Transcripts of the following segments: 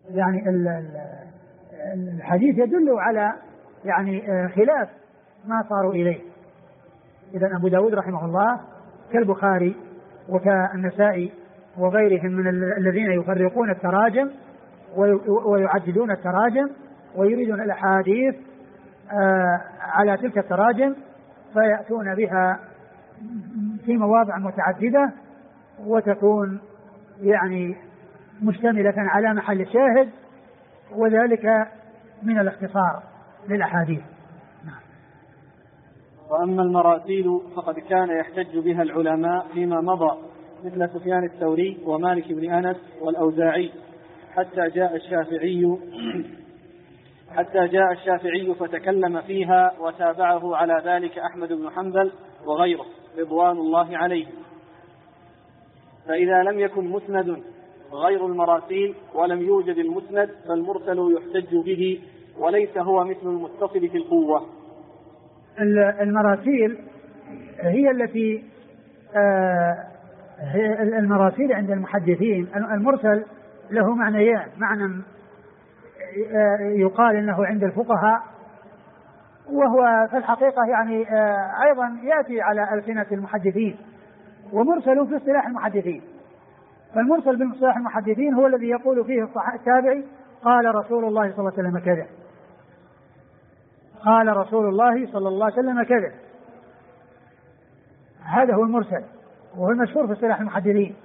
يعني الحديث يدل على يعني خلاف ما صاروا إليه. إذن أبو داود رحمه الله كالبخاري وكالنسائي وغيرهم من الذين يفرقون التراجم ويعددون التراجم ويريدون الأحاديث على تلك التراجم، فيأتون بها في مواضع متعددة وتكون يعني مشتملة على محل الشاهد، وذلك من الاختصار للأحاديث. وأما المراسيل فقد كان يحتج بها العلماء فيما مضى مثل سفيان الثوري ومالك بن أنس والأوزاعي، حتى جاء الشافعي فتكلم فيها، وتابعه على ذلك أحمد بن حنبل وغيره رضوان الله عليه. فإذا لم يكن مسند غير المراسيل ولم يوجد المسند فالمرسل يحتج به، وليس هو مثل المتصل في القوة. المراسيل هي التي المراسيل عند المحدثين. المرسل له معنيان: معنى يقال انه عند الفقهاء، وهو في الحقيقة يعني ايضا يأتي على ألسنة المحدثين، ومرسل في اصطلاح المحدثين. فالمرسل باصطلاح المحدثين هو الذي يقول فيه التابعي قال رسول الله صلى الله عليه وسلم كذا، قال رسول الله صلى الله عليه وسلم كذا. هذا هو المرسل، وهو المشهور في اصطلاح المحدثين.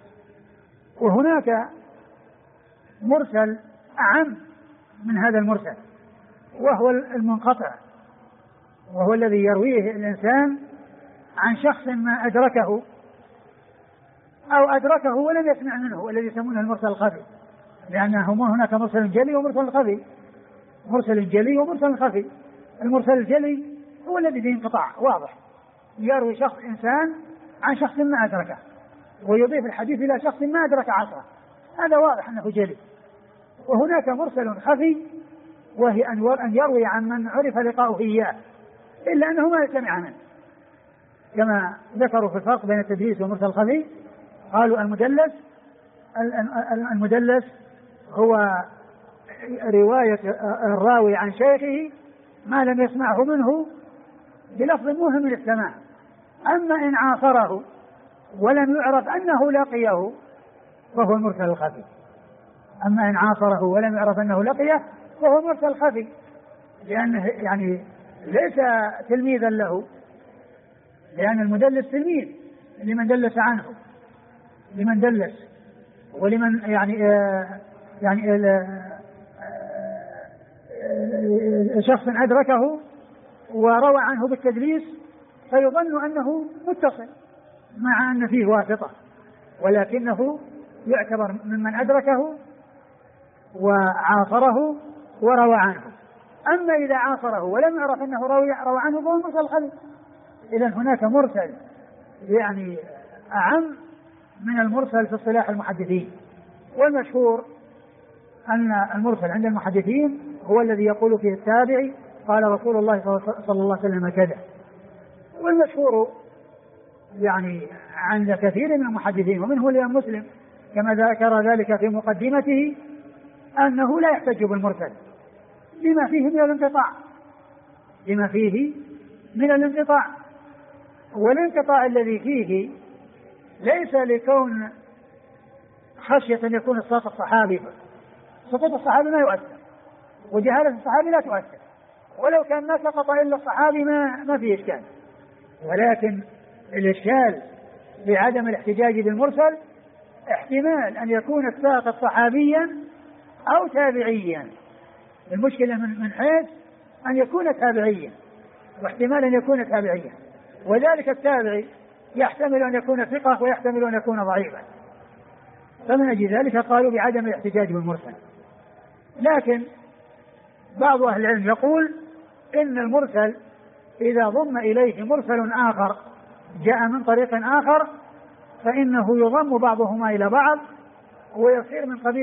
وهناك مرسل أعم من هذا المرسل، وهو المنقطع، وهو الذي يرويه الإنسان عن شخص ما أدركه أو أدركه ولم يسمع منه، والذي يسمونه المرسل الخفي، لأنه هناك مرسل جلي ومرسل خفي. مرسل جلي ومرسل خفي. المرسل الجلي هو الذي فيه انقطاع واضح، يروي شخص إنسان عن شخص ما أدركه ويضيف الحديث إلى شخص ما أدرك عصره، هذا واضح أنه جلي. وهناك مرسل خفي، وهي أن يروي عن من عرف لقاؤه إياه إلا أنه ما سمع منه، كما ذكروا في الفرق بين التدليس والمرسل الخفي. قالوا المدلس هو رواية الراوي عن شيخه ما لم يسمعه منه بلفظ موهم للسماع. أما إن عاصره ولم يعرف أنه لقيه فهو المرسل الخفي. أما إن عاصره ولم يعرف أنه لقيه فهو مرسل خفي، لأنه يعني ليس تلميذا له، لأن المدلس تلميذ لمن دلس عنه، لمن دلس ولمن يعني شخص أدركه وروى عنه بالتدليس فيظن أنه متصل مع أن فيه واسطة، ولكنه يعتبر ممن أدركه وعاصره وروى عنه. أما إذا عاصره ولم يعرف أنه روى عنه فهو مرسل خفي. إذن هناك مرسل يعني أعم من المرسل في اصطلاح المحدثين، والمشهور أن المرسل عند المحدثين هو الذي يقول فيه التابعي قال رسول الله صلى الله عليه وسلم كذا. والمشهور يعني عند كثير من المحدثين ومنه الإمام مسلم كما ذكر ذلك في مقدمته أنه لا يحتج بالمرسل لما فيه من الانقطاع، والانقطاع الذي فيه ليس لكون خشية أن يكون سقوط الصحابي. سقوط الصحابي ما يؤثر، وجهالة الصحابي لا تؤثر، ولو كان ما سقط إلا الصحابي ما فيه إشكال. ولكن الإشكال بعدم الاحتجاج بالمرسل احتمال أن يكون الساقط صحابيا أو تابعيا. المشكلة من حيث أن يكون تابعيا، واحتمال أن يكون تابعيا، وذلك التابعي يحتمل أن يكون ثقة ويحتمل أن يكون ضعيفا، فمن أجل ذلك قالوا بعدم الاحتجاج بالمرسل. لكن بعض أهل العلم يقول إن المرسل إذا ضم إليه مرسل آخر جاء من طريق آخر فإنه يضم بعضهما إلى بعض ويصير من قبيل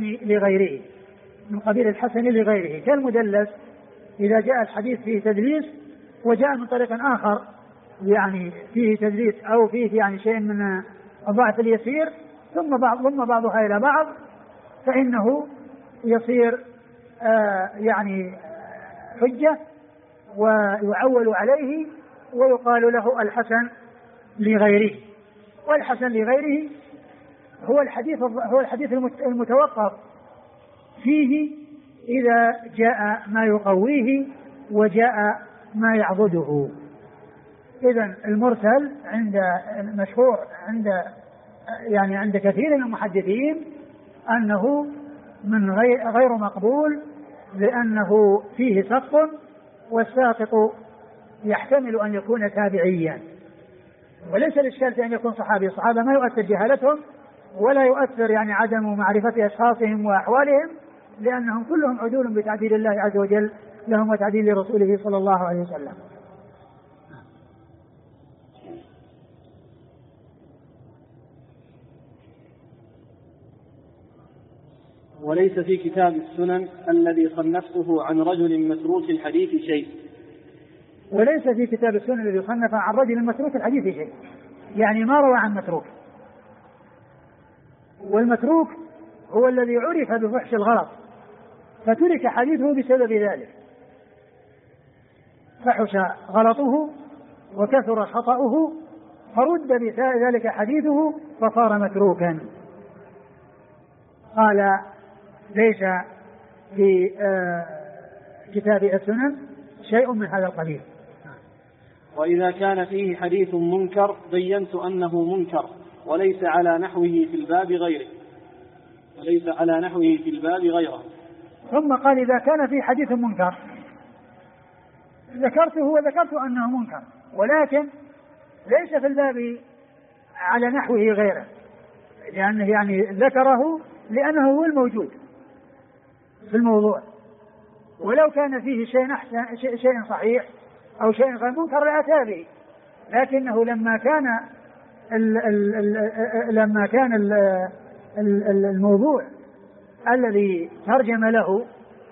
الحسن لغيره، كالمدلس إذا جاء الحديث فيه تدليس وجاء من طريق آخر يعني فيه تدليس أو فيه يعني شيء من الضعف اليسير ثم ضم بعضها إلى بعض فإنه يصير يعني حجة ويعول عليه ويقال له الحسن لغيره. والحسن لغيره هو الحديث المتوقف فيه إذا جاء ما يقويه وجاء ما يعضده. إذن المرسل عند المشهور عند كثير من المحدثين أنه من غير مقبول لأنه فيه سقط، والساقط يحتمل أن يكون تابعيا، وليس الإشكال في أن يكون صحابي. الصحابة ما يؤثر جهالتهم ولا يؤثر عدم معرفة أشخاصهم وأحوالهم، لأنهم كلهم عدول بتعديل الله عز وجل لهم وتعديل رسوله صلى الله عليه وسلم. وليس في كتاب السنن الذي صنفته عن رجل متروك الحديث شيء. وليس في كتاب السنن الذي صنف عن رجل متروك الحديث شيء، يعني ما روى عن متروك. والمتروك هو الذي عرف بفحش الغلط فترك حديثه بسبب ذلك، فحش غلطه وكثر خطأه فرد بذلك حديثه فصار متروكا. قال ليس في كتاب السنن شيء من هذا القبيل. وإذا كان فيه حديث منكر بينت أنه منكر وليس على نحوه في الباب غيره. ثم قال إذا كان فيه حديث منكر ذكرت أنه منكر، ولكن ليس في الباب على نحوه غيره، لأنه ذكره لأنه هو الموجود في الموضوع. ولو كان فيه شيء صحيح أو شيء غير منكر لأتى به، لكنه لما كان الموضوع الذي ترجم له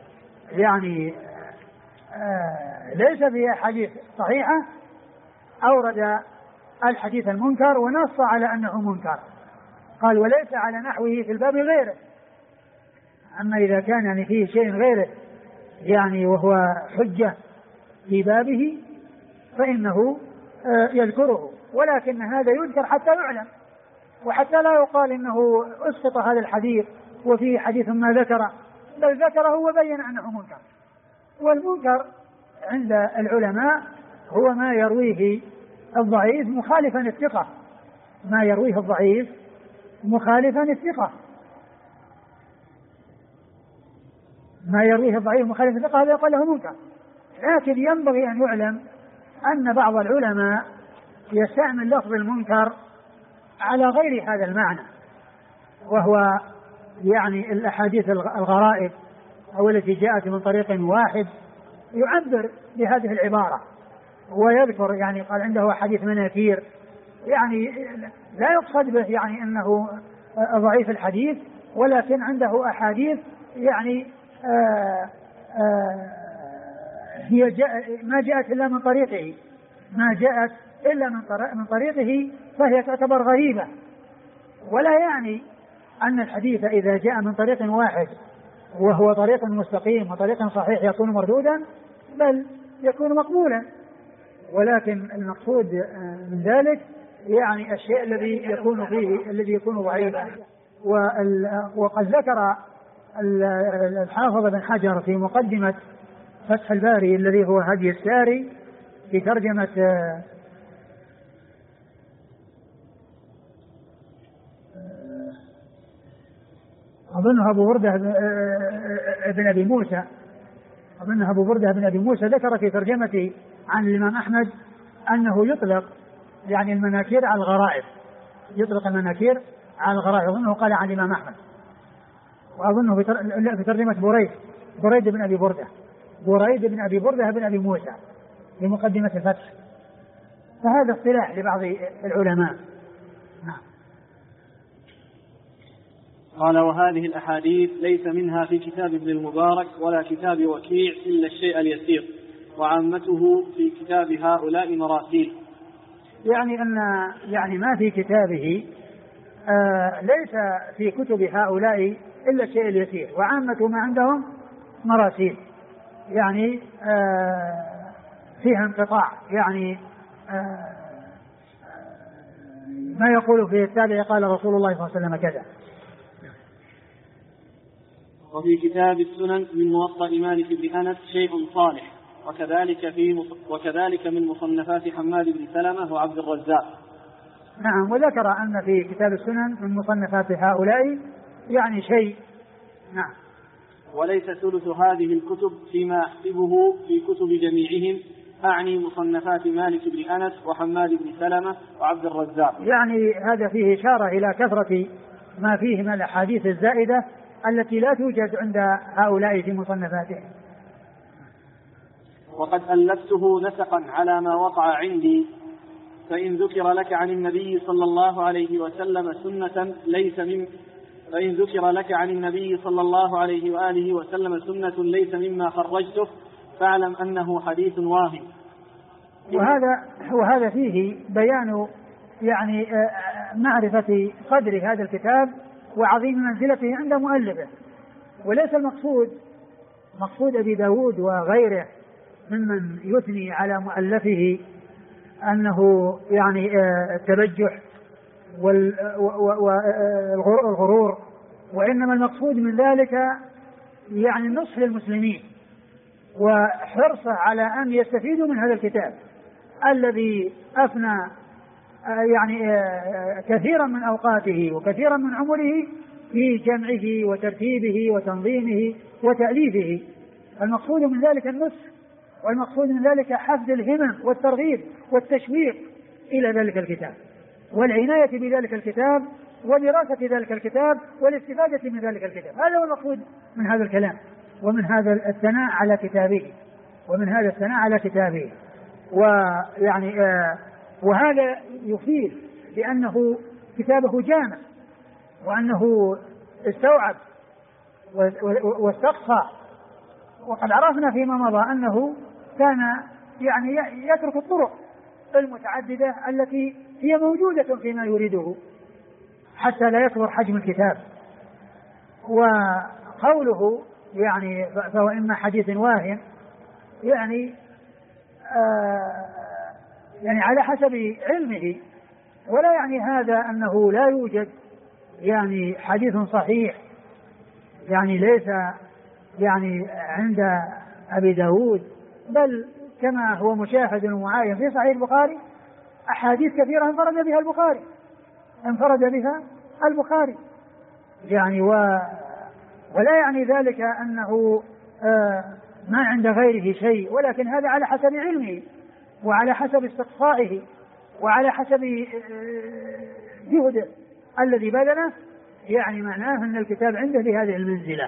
ليس فيه حديث صحيحة أورد الحديث المنكر ونص على أنه منكر. قال وليس على نحوه في الباب غيره. أما إذا كان فيه شيء غيره وهو حجة في بابه فإنه يذكره، ولكن هذا يذكر حتى يعلم وحتى لا يقال إنه أسقط هذا الحديث وفيه حديث ما ذكره، بل ذكره وبين أنه منكر. والمنكر عند العلماء هو ما يرويه الضعيف مخالفا الثقة، ما يرويه الضعيف مخالفا الثقة، ما يرويه الضعيف مخالفا الثقة هذا يقال له منكر. لكن ينبغي أن يعلم أن بعض العلماء يستعمل لفظ المنكر على غير هذا المعنى، وهو الأحاديث الغرائب أو التي جاءت من طريق واحد يعبر بهذه العبارة ويذكر قال عنده حديث مناكير، لا يقصد به أنه ضعيف الحديث، ولكن عنده أحاديث هي ما جاءت إلا من طريقه، ما جاءت إلا من طريقه فهي تعتبر غريبة. ولا يعني أن الحديث إذا جاء من طريق واحد وهو طريق مستقيم وطريق صحيح يكون مردودا، بل يكون مقبولا. ولكن المقصود من ذلك الشيء الذي يكون ضعيفا. وقد ذكر الحافظ بن حجر في مقدمة فتح الباري الذي هو هدي الساري في ترجمة أظنها أبو بردة بن أبي موسى ذكر في ترجمته عن الإمام أحمد أنه يطلق المناكير على الغرائب، يطلق المناكير على الغرائب. أظنه قال عن الإمام أحمد، وأظنه في ترجمة بريد بن أبي بردة بن أبي موسى في مقدمة الفتح. فهذا اصطلاح لبعض العلماء. قال وهذه الأحاديث ليس منها في كتاب ابن المبارك ولا كتاب وكيع إلا الشيء اليسير، وعامته في كتاب هؤلاء مراسيل. أن ما في كتابه ليس في كتب هؤلاء إلا الشيء اليسير، وعامة ما عندهم مراسيل يعني فيها انقطاع، يعني ما يقول في التابع قال رسول الله صلى الله عليه وسلم كذا. وفي كتاب السنن من موطأ مالك بن أنس شيء صالح، وكذلك من مصنفات حماد بن سلمة وعبد الرزاق. نعم، وذكر أن في كتاب السنن من مصنفات هؤلاء يعني شيء. نعم. وليس ثلث هذه الكتب فيما أحسبه في كتب جميعهم، أعني مصنفات مالك بن أنس وحماد بن سلمة وعبد الرزاق. يعني هذا فيه إشارة إلى كثرة ما فيه من الأحاديث الزائدة التي لا توجد عند هؤلاء في مصنفاتهم. وقد ألفته نسقا على ما وقع عندي، فإن ذكر لك عن النبي صلى الله عليه وسلم سنة ليس مما خرجته فاعلم أنه حديث واهم. وهذا فيه بيان يعني معرفة قدر هذا الكتاب وعظيم منزلته عند مؤلفه، وليس مقصود أبي داود وغيره ممن يثني على مؤلفه أنه يعني التبجح والغرور، وإنما المقصود من ذلك يعني النصح للمسلمين وحرصه على أن يستفيدوا من هذا الكتاب الذي أفنى يعني كثيرا من أوقاته وكثيرا من عمره في جمعه وترتيبه وتنظيمه وتأليفه. المقصود من ذلك النصح، والمقصود من ذلك حفز الهمم والترغيب والتشويق إلى ذلك الكتاب والعناية بذلك الكتاب ودراسة ذلك الكتاب والاستفادة من ذلك الكتاب. هذا هو المقصود من هذا الكلام ومن هذا الثناء على كتابه ويعني وهذا يفيد بأنه كتابه جامع، وأنه استوعب واستقصى. وقد عرفنا فيما مضى أنه كان يعني يترك الطرق المتعددة التي هي موجودة فيما يريده حتى لا يكبر حجم الكتاب. وقوله يعني فهو إما حديث واهم يعني يعني على حسب علمه، ولا يعني هذا أنه لا يوجد يعني حديث صحيح يعني ليس يعني عند أبي داود، بل كما هو مشاهد ومعاين في صحيح البخاري أحاديث كثيرة انفرد بها البخاري يعني ولا يعني ذلك أنه ما عند غيره شيء، ولكن هذا على حسب علمه وعلى حسب استقصائه وعلى حسب جهده الذي بذله، يعني معناه أن الكتاب عنده بهذه المنزلة.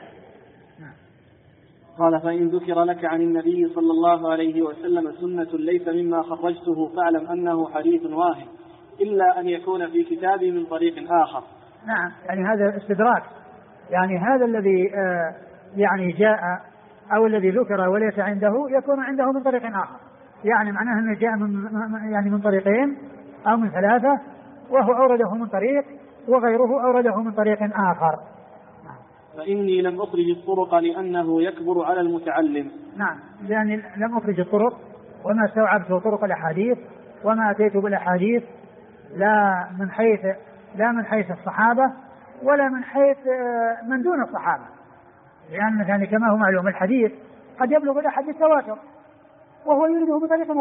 قال فإن ذكر لك عن النبي صلى الله عليه وسلم سنة ليس مما خرجته فاعلم أنه حديث واهم إلا أن يكون في كتابي من طريق آخر. نعم، يعني هذا استدراك، يعني هذا الذي يعني جاء أو الذي ذكر وليس عنده يكون عنده من طريق آخر، يعني معناه أنه جاء من طريقين أو من ثلاثة، وهو أورده من طريق وغيره أورده من طريق آخر. فإني لم أخرج الطرق لأنه يكبر على المتعلم. نعم، لأني لم أخرج الطرق وما استوعبت طرق الأحاديث وما أتيت بالأحاديث لا من حيث الصحابة ولا من حيث من دون الصحابة، لأن يعني كما هو معلوم الحديث قد يبلغ الأحاديث تواتر وهو يريده من طريق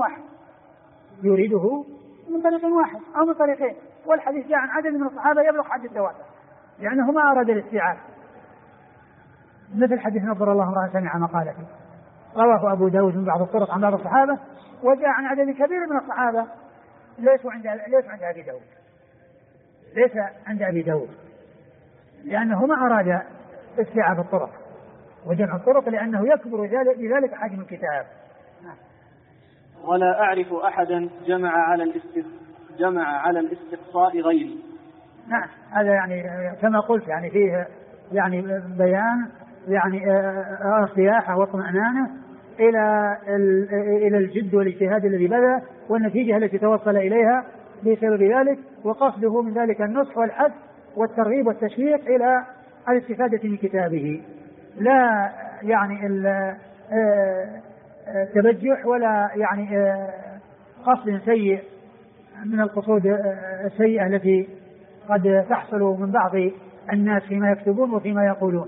واحد أو من طريقين، والحديث جاء عن عدد من الصحابة يبلغ حد التواتر لأنه ما أراد الاستيعاب، مثل حديث نظر الله امرأ سمع مقالته رواه أبو داود من بعض الطرق عن بعض الصحابة، وجاء عن عدد كبير من الصحابة ليس عند أبي داود لأنه ما أراد استيعاب الطرق وجمع الطرق لأنه يكبر بذلك حجم الكتاب. ولا أعرف أحدا جمع على الاستقصاء غيري. نعم، هذا يعني كما قلت يعني فيه يعني بيان يعني ارتياحه واطمئنانه إلى الجد والاجتهاد الذي بذل والنتيجة التي توصل إليها بسبب ذلك، وقصده من ذلك النصح والحث والترغيب والتشويق إلى الاستفادة من كتابه، لا يعني التبجح ولا يعني قصد سيء من القصود السيئة التي قد تحصل من بعض الناس فيما يكتبون وفيما يقولون.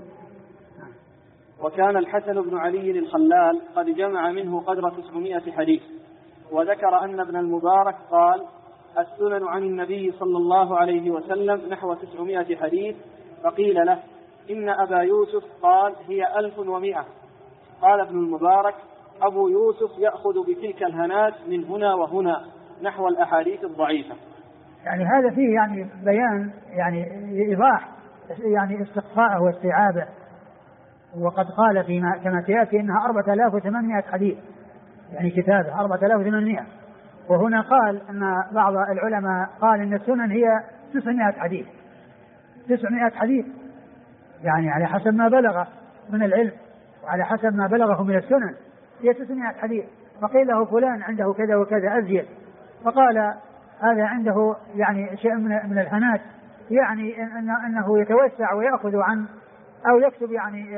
وكان الحسن بن علي الخلال قد جمع منه قدر 900 حديث. وذكر أن ابن المبارك قال: السنن عن النبي صلى الله عليه وسلم نحو 900 حديث. فقيل له: إن أبا يوسف قال هي 1100. قال ابن المبارك: أبو يوسف يأخذ بتلك الهنات من هنا وهنا نحو الأحاديث الضعيفة. يعني هذا فيه يعني بيان يعني إيضاح يعني استقصاءه واستيعابه. وقد قال فيما كما سيأتي إنها 4800 حديث، يعني كتابه 4800. وهنا قال أن بعض العلماء قال إن السنن هي 900 حديث، 900 حديث يعني على حسب ما بلغ من العلم وعلى حسب ما بلغه من السنن هي 900 حديث. فقيل له فلان عنده كذا وكذا أزيد، فقال هذا عنده يعني شيء من الهنات، يعني أنه يتوسع ويأخذ عن أو يكتب يعني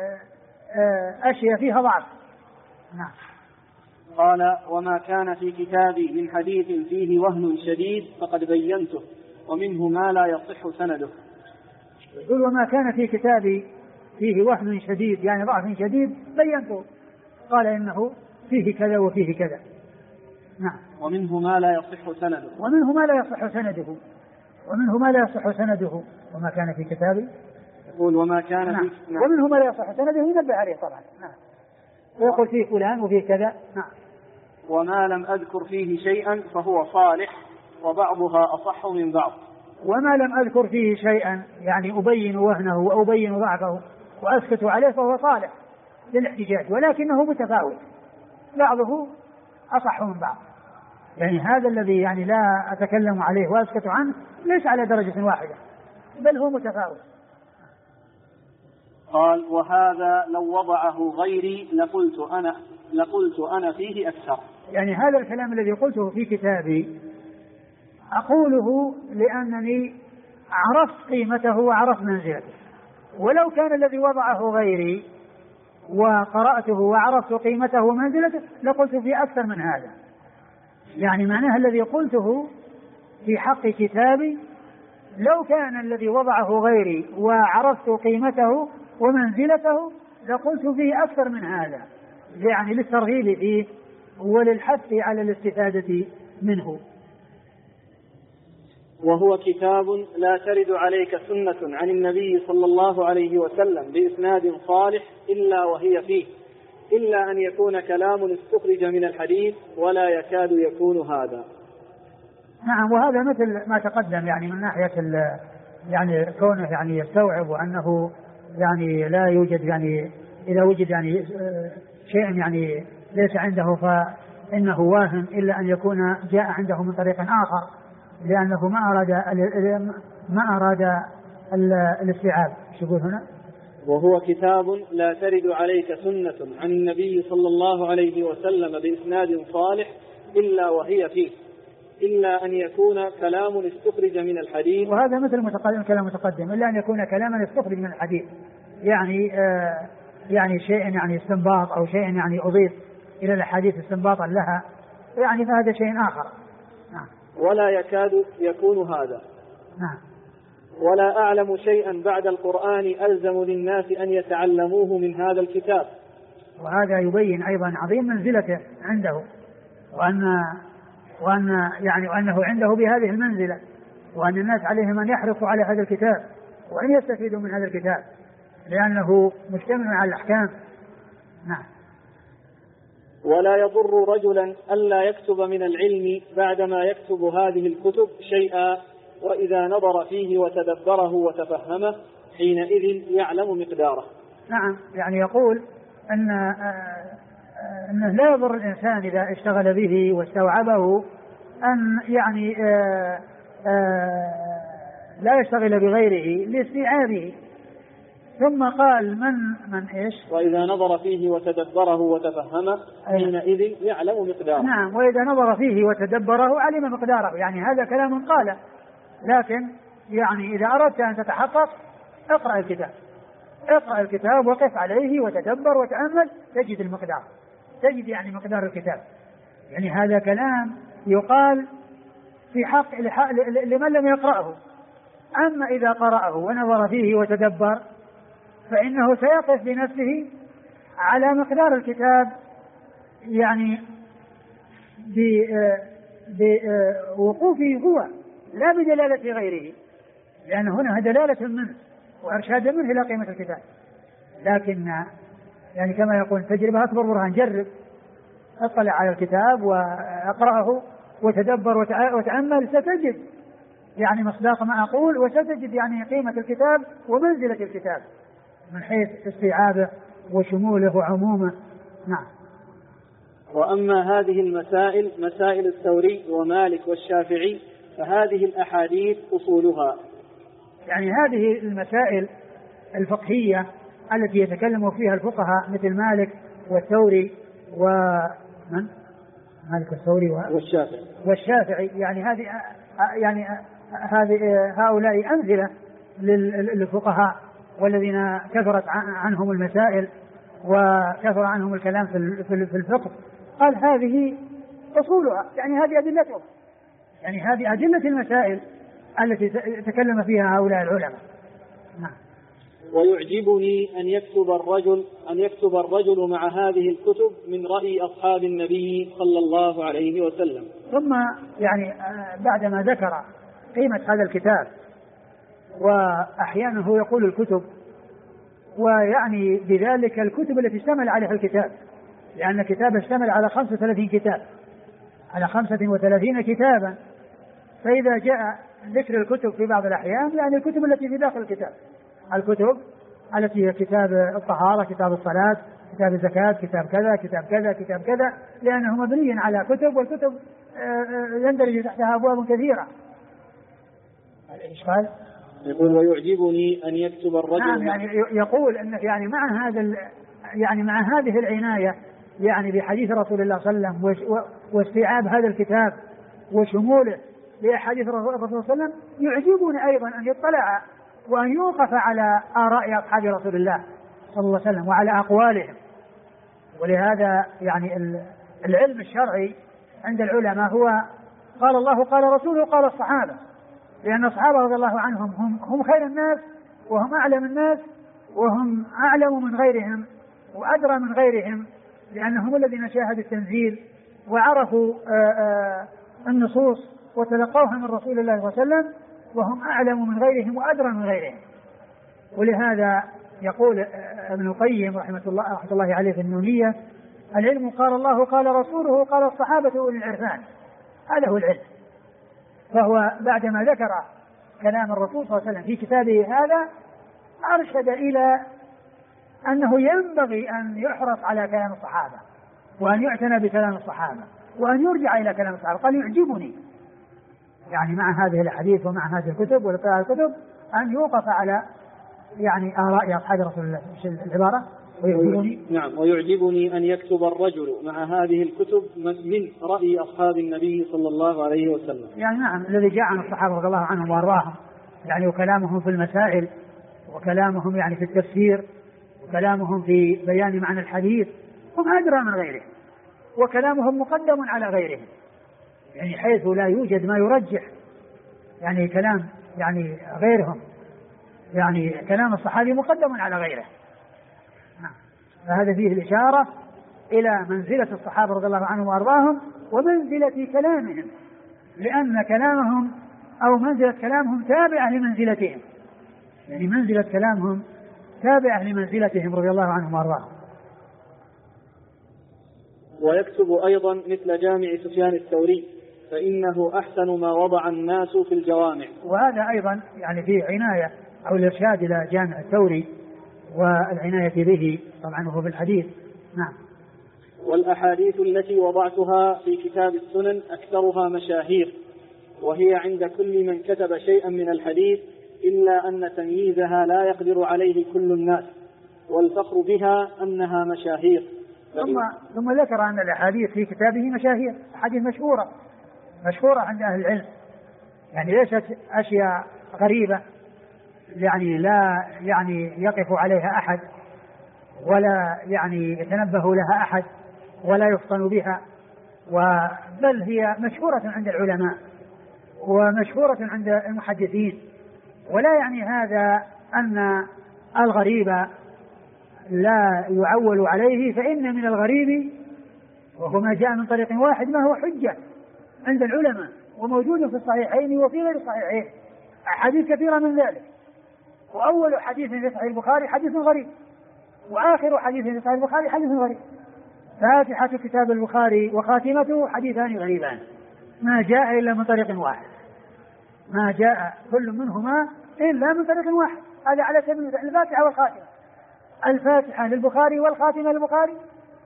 أشياء فيها ضعف. نعم. قال: وما كان في كتابي من حديث فيه وهن شديد فقد بينته، ومنه ما لا يصح سنده. يقول: وما كان في كتابي فيه وهن شديد يعني ضعف شديد بينته. قال: إنه فيه كذا وفيه كذا. نعم. ومنه ما لا يصح سنده. ومنه ما لا يصح سنده. ومنه ما لا يصح سنده. وما كان في كتابي يقول: وما كان نعم. في نعم. ومنه ما لا يصح سنده ينبه عليه طبعا. نعم. ويقول فيه فلان وفيه كذا. نعم. وما لم أذكر فيه شيئا فهو صالح وبعضها أصح من بعض. وما لم أذكر فيه شيئا يعني أبين وهنه وأبين ضعفه وأسكت عليه فهو صالح للاحتجاج، ولكنه متفاوت، بعضه أصح من بعض. يعني هذا الذي يعني لا أتكلم عليه وأسكت عنه ليس على درجة واحدة، بل هو متفاوت. قال: وهذا لو وضعه غيري لقلت أنا فيه أكثر. يعني هذا الكلام الذي قلته في كتابي أقوله لأنني عرفت قيمته وعرفت منزلته، ولو كان الذي وضعه غيري وقرأته وعرفت قيمته ومنزلته لقلت فيه أكثر من هذا. يعني معناه الذي قلته في حق كتابي لو كان الذي وضعه غيري وعرفت قيمته ومنزلته لقلت فيه أكثر من هذا، يعني للترغيب فيه وللحث على الاستفادة منه. وهو كتاب لا ترد عليك سنة عن النبي صلى الله عليه وسلم بإسناد صالح إلا وهي فيه، إلا أن يكون كلام استخرج من الحديث ولا يكاد يكون هذا. نعم. وهذا مثل ما تقدم يعني من ناحية يعني كونه يعني يستوعب وأنه يعني لا يوجد يعني إذا وجد يعني شيء يعني ليس عنده فإنه واهم، إلا أن يكون جاء عنده من طريق آخر، لأنه ما أراد الاستيعاب. شو يقول هنا؟ وهو كتاب لا ترد عليك سنة عن النبي صلى الله عليه وسلم بإسناد صالح إلا وهي فيه، إلا أن يكون كلام استخرج من الحديث. وهذا مثل كلام متقدم، إلا أن يكون كلاما استخرج من الحديث، يعني شيء يعني استنباط أو شيء يعني أضيف إلى الحديث استنباطا لها، يعني فهذا شيء آخر. نعم. ولا يكاد يكون هذا. نعم. ولا أعلم شيئا بعد القرآن ألزم للناس أن يتعلموه من هذا الكتاب. وهذا يبين أيضا عظيم منزلته عنده، وأنه عنده بهذه المنزلة، وأن الناس عليهم أن يحرصوا على هذا الكتاب وأن يستفيدوا من هذا الكتاب لأنه مشتمل على الأحكام. نعم. ولا يضر رجلا ألا يكتب من العلم بعدما يكتب هذه الكتب شيئا، وإذا نظر فيه وتدبره وتفهمه حينئذ يعلم مقداره. نعم. يعني يقول أنه لا يضر الإنسان إذا اشتغل به واستوعبه أن يعني لا يشتغل بغيره لاستيعابه. ثم قال من إيش؟ وإذا نظر فيه وتدبره وتفهمه حينئذ يعلم مقداره. نعم. وإذا نظر فيه وتدبره علم مقداره. يعني هذا كلام قال، لكن يعني إذا أردت أن تتحقق اقرأ الكتاب، اقرأ الكتاب وقف عليه وتدبر وتأمل تجد المقدار، تجد يعني مقدار الكتاب. يعني هذا كلام يقال في حق لمن لم يقرأه. أما إذا قرأه ونظر فيه وتدبر فإنه سيقف بنفسه على مقدار الكتاب، يعني بوقوفه هو لا بدلالة غيره، لأن هنا دلالة منه وإرشاد منه إلى قيمة الكتاب. لكن يعني كما يقول تجربة أكبر برهان، جرب، اطلع على الكتاب واقرأه وتدبر وتأمل ستجد يعني مصداق ما أقول، وستجد يعني قيمة الكتاب ومنزلة الكتاب من حيث استيعابه وشموله وعمومه. نعم. وأما هذه المسائل مسائل الثوري ومالك والشافعي فهذه الأحاديث أصولها. يعني هذه المسائل الفقهية التي يتكلم فيها الفقهاء مثل مالك والثوري ومن؟ مالك والثوري والشافعي، يعني هذه هؤلاء أمثلة للفقهاء والذين كثرت عنهم المسائل وكثر عنهم الكلام في الفقه. قال هذه أصولها، يعني هذه أدلتهم، يعني هذه أدلة المسائل التي تكلم فيها هؤلاء العلماء. نعم. ويعجبني أن يكتب الرجل مع هذه الكتب من رأي أصحاب النبي صلى الله عليه وسلم. ثم يعني بعدما ذكر قيمة هذا الكتاب وأحيانا هو يقول الكتب، ويعني بذلك الكتب التي اشتمل عليها الكتاب، لأن الكتاب اشتمل على 35 كتاب، على 35 كتابا. فإذا جاء ذكر الكتب في بعض الأحيان يعني الكتب التي في داخل الكتاب، الكتب التي هي كتاب الطهارة، كتاب الصلاة، كتاب الزكاة، كتاب كذا، كتاب كذا، كتاب كذا، لأنه مبني على كتب، والكتب يندرج تحتها أبواب كثيرة. الإشكال يقول ويعجبني أن يكتب الرجل. نعم، يعني يقول أنه يعني مع هذه العناية يعني بحديث رسول الله صلى الله عليه وسلم واستيعاب هذا الكتاب وشموله لأحاديث الرسول صلى الله عليه وسلم، يعجبني أيضا أن يطلع وأن يوقف على آراء أصحاب رسول الله صلى الله عليه وسلم وعلى أقوالهم. ولهذا يعني العلم الشرعي عند العلماء هو قال الله قال رسوله قال الصحابة، لأن الصحابة رضي الله عنهم هم خير الناس وهم أعلم الناس وهم أعلم من غيرهم وأدرى من غيرهم، لأنهم الذين شاهدوا التنزيل وعرفوا النصوص وتلقوها من رسول الله صلى الله عليه وسلم، وهم أعلم من غيرهم وأدرى من غيرهم. ولهذا يقول ابن القيم رحمة الله عليه في النونية: العلم قال الله قال رسوله قال الصحابة أولي العرفان. هذا هو العلم. فهو بعدما ذكر كلام الرسول صلى الله عليه وسلم في كتابه هذا أرشد إلى أنه ينبغي أن يحرص على كلام الصحابة وأن يعتنى بكلام الصحابة وأن يرجع إلى كلام الصحابة. قال يعجبني يعني مع هذه الحديث ومع هذه الكتب ولقراءة الكتب أن يوقف على يعني آراء أصحاب رسول الله. العبارة ويعجبني أن يكتب الرجل مع هذه الكتب من رأي أصحاب النبي صلى الله عليه وسلم. يعني نعم، الذي جاء عن الصحابة رضي الله عنهم وأرضاهم، يعني وكلامهم في المسائل وكلامهم يعني في التفسير وكلامهم في بيان معنى الحديث هم أدرى من غيرهم، وكلامهم مقدم على غيرهم، يعني حيث لا يوجد ما يرجح يعني كلام يعني غيرهم، يعني كلام الصحابي مقدم على غيره. فهذا فيه الإشارة إلى منزلة الصحابة رضي الله عنهم وأرضاهم ومنزلة كلامهم، لأن كلامهم أو منزلة كلامهم تابعة لمنزلتهم، يعني منزلة كلامهم تابعة لمنزلتهم رضي الله عنهم وأرضاهم. ويكتب أيضا مثل جامع سفيان الثوري فإنه أحسن ما وضع الناس في الجوامع. وهذا أيضا يعني فيه عناية أو الإرشاد إلى جامع الثوري والعناية به طبعا وهو في الحديث. نعم. والأحاديث التي وضعتها في كتاب السنن أكثرها مشاهير، وهي عند كل من كتب شيئا من الحديث، إلا أن تمييزها لا يقدر عليه كل الناس، والفخر بها أنها مشاهير. ثم ذكر أن الأحاديث في كتابه مشاهير، أحاديث مشهورة عند أهل العلم، يعني ليست أشياء غريبة، يعني لا يعني يقف عليها أحد ولا يعني يتنبه لها أحد ولا يفطن بها، بل هي مشهورة عند العلماء ومشهورة عند المحدثين. ولا يعني هذا أن الغريب لا يعول عليه، فإن من الغريب وهو ما جاء من طريق واحد ما هو حجة عند العلماء وموجود في الصحيحين وفي غير الصحيحين أحاديث كثيرة من ذلك. وأول حديث في صحيح البخاري حديث غريب، وآخر حديث في صحيح البخاري حديث غريب. فاتحة كتاب البخاري وخاتمته حديثان غريبان ما جاء إلا من طريق واحد، ما جاء كل منهما إلا من طريق واحد. هذا على سبيل الفاتحة والخاتمة. الفاتحة للبخاري والخاتمة للبخاري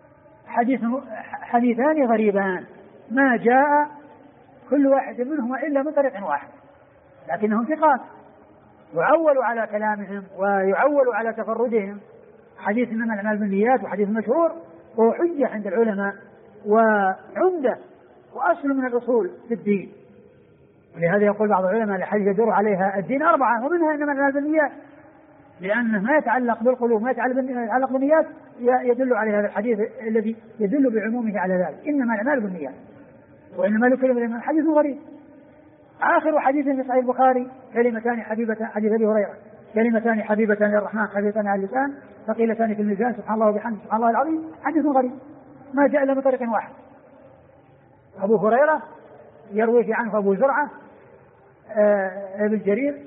حديثان غريبان ما جاء كل واحد منهما إلا من طريق واحد، لكنهم ثقات يعول على كلامهم ويعول على تفردهم. حديث إنما الأعمال بالنيات وحديث مشهور وهو حجة عند العلماء وعمدة وأصل من الأصول في الدين. ولهذا يقول بعض العلماء الحديث يدور عليها الدين 4 ومنها إنما الأعمال بالنيات، لأنه ما يتعلق بالقلوب ما يتعلق بالنيات يدل على هذا الحديث الذي يدل بعمومه على ذلك، إنما الأعمال بالنيات وإنما لكل امرئ حديث غريب. آخر حديث في صحيح البخاري كلمتان حبيبة حديث أبي هريرة كلمتان حبيبة للرحمن خفيفتان على اللسان ثقيلتان في الميزان سبحان الله وبحمده سبحان الله العظيم حديث غريب ما جاء إلا من طريق واحد. أبو هريرة يرويه عنه أبو زرعة ابن جرير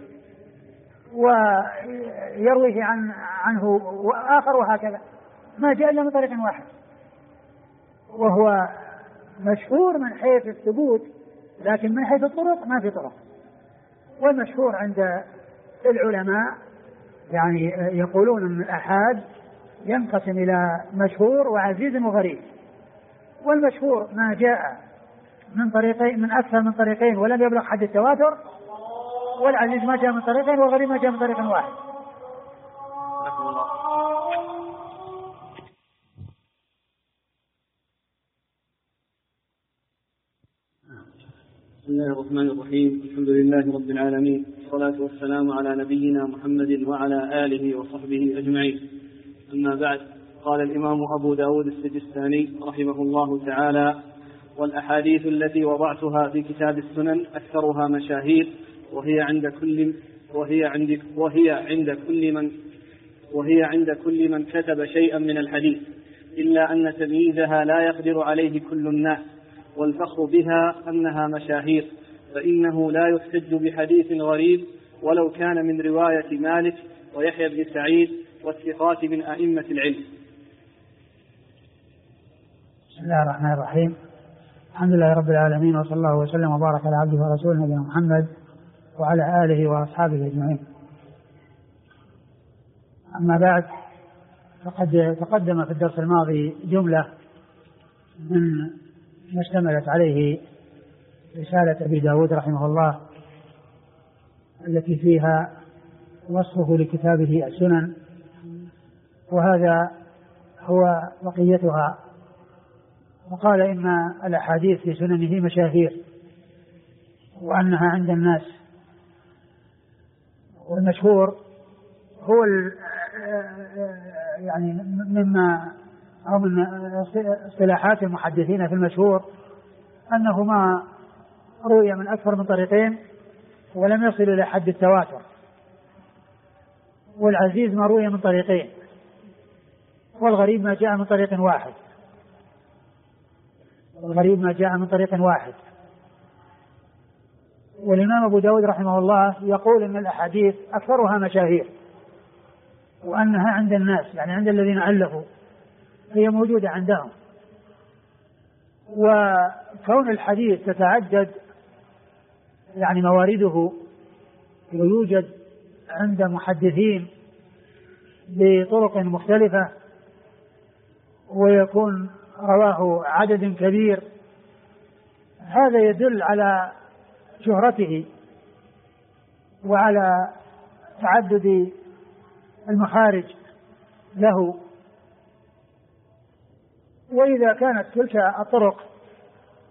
ويرويه عنه وآخر وهكذا ما جاء إلا من طريق واحد، وهو مشهور من حيث الثبوت لكن من حيث الطرق ما في طرق. والمشهور عند العلماء يعني يقولون أن الآحاد ينقسم إلى مشهور وعزيز وغريب، والمشهور ما جاء من طريقين من أكثر من طريقين ولم يبلغ حد التواتر، والعزيز ما جاء من طريقين والغريب ما جاء من طريق واحد. بسم الله الرحمن الرحيم. الحمد لله رب العالمين، والصلاة والسلام على نبينا محمد وعلى آله وصحبه أجمعين. أما بعد، قال الإمام أبو داود السجستاني رحمه الله تعالى: والأحاديث التي وضعتها في كتاب السنن أكثرها مشاهير، وهي عند كل من كتب شيئا من الحديث، إلا أن تمييزها لا يقدر عليه كل الناس، والفخر بها أنها مشاهير، فإنه لا يحتج بحديث غريب ولو كان من رواية مالك ويحيى بن سعيد والثقات من أئمة العلم. بسم الله الرحمن الرحيم. الحمد لله رب العالمين، وصلى الله وسلم وبارك على عبده ورسوله نبينا محمد وعلى آله وأصحابه أجمعين. أما بعد، فقد تقدم في الدرس الماضي جملة من ما اشتملت عليه رسالة أبي داود رحمه الله التي فيها وصفه لكتابه السنن، وهذا هو بقيتها. وقال إن الأحاديث في سننه مشاهير وأنها عند الناس، والمشهور هو يعني مما أو من اصطلاحات المحدثين في المشهور أنه ما روي من أكثر من طريقين ولم يصل إلى حد التواتر، والعزيز ما روي من طريقين، والغريب ما جاء من طريق واحد. والإمام أبو داود رحمه الله يقول إن الأحاديث أكثرها مشاهير وأنها عند الناس، يعني عند الذين ألفوا هي موجودة عندهم. وكون الحديث تتعدد يعني موارده ويوجد عند محدثين بطرق مختلفة ويكون رواه عدد كبير، هذا يدل على شهرته وعلى تعدد المخارج له. وإذا كانت تلك الطرق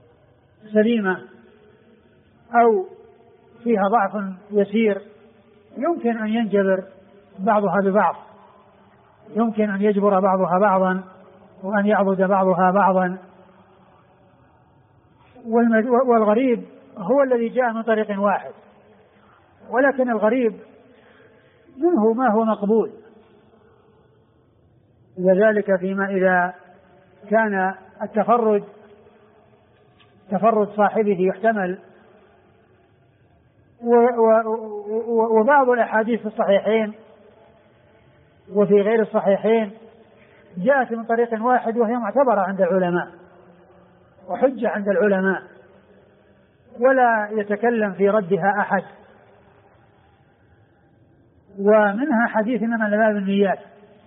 سليمة أو فيها ضعف يسير يمكن أن ينجبر بعضها ببعض، يمكن أن يجبر بعضها بعضا وأن يعضد بعضها بعضا. والغريب هو الذي جاء من طريق واحد، ولكن الغريب منه ما هو مقبول، وذلك فيما إذا كان تفرد صاحبه يحتمل. وبعض الأحاديث في الصحيحين وفي غير الصحيحين جاءت من طريق واحد وهي معتبرة عند العلماء وحجة عند العلماء، ولا يتكلم في ردها أحد. ومنها حديث إنما الأعمال بالنيات،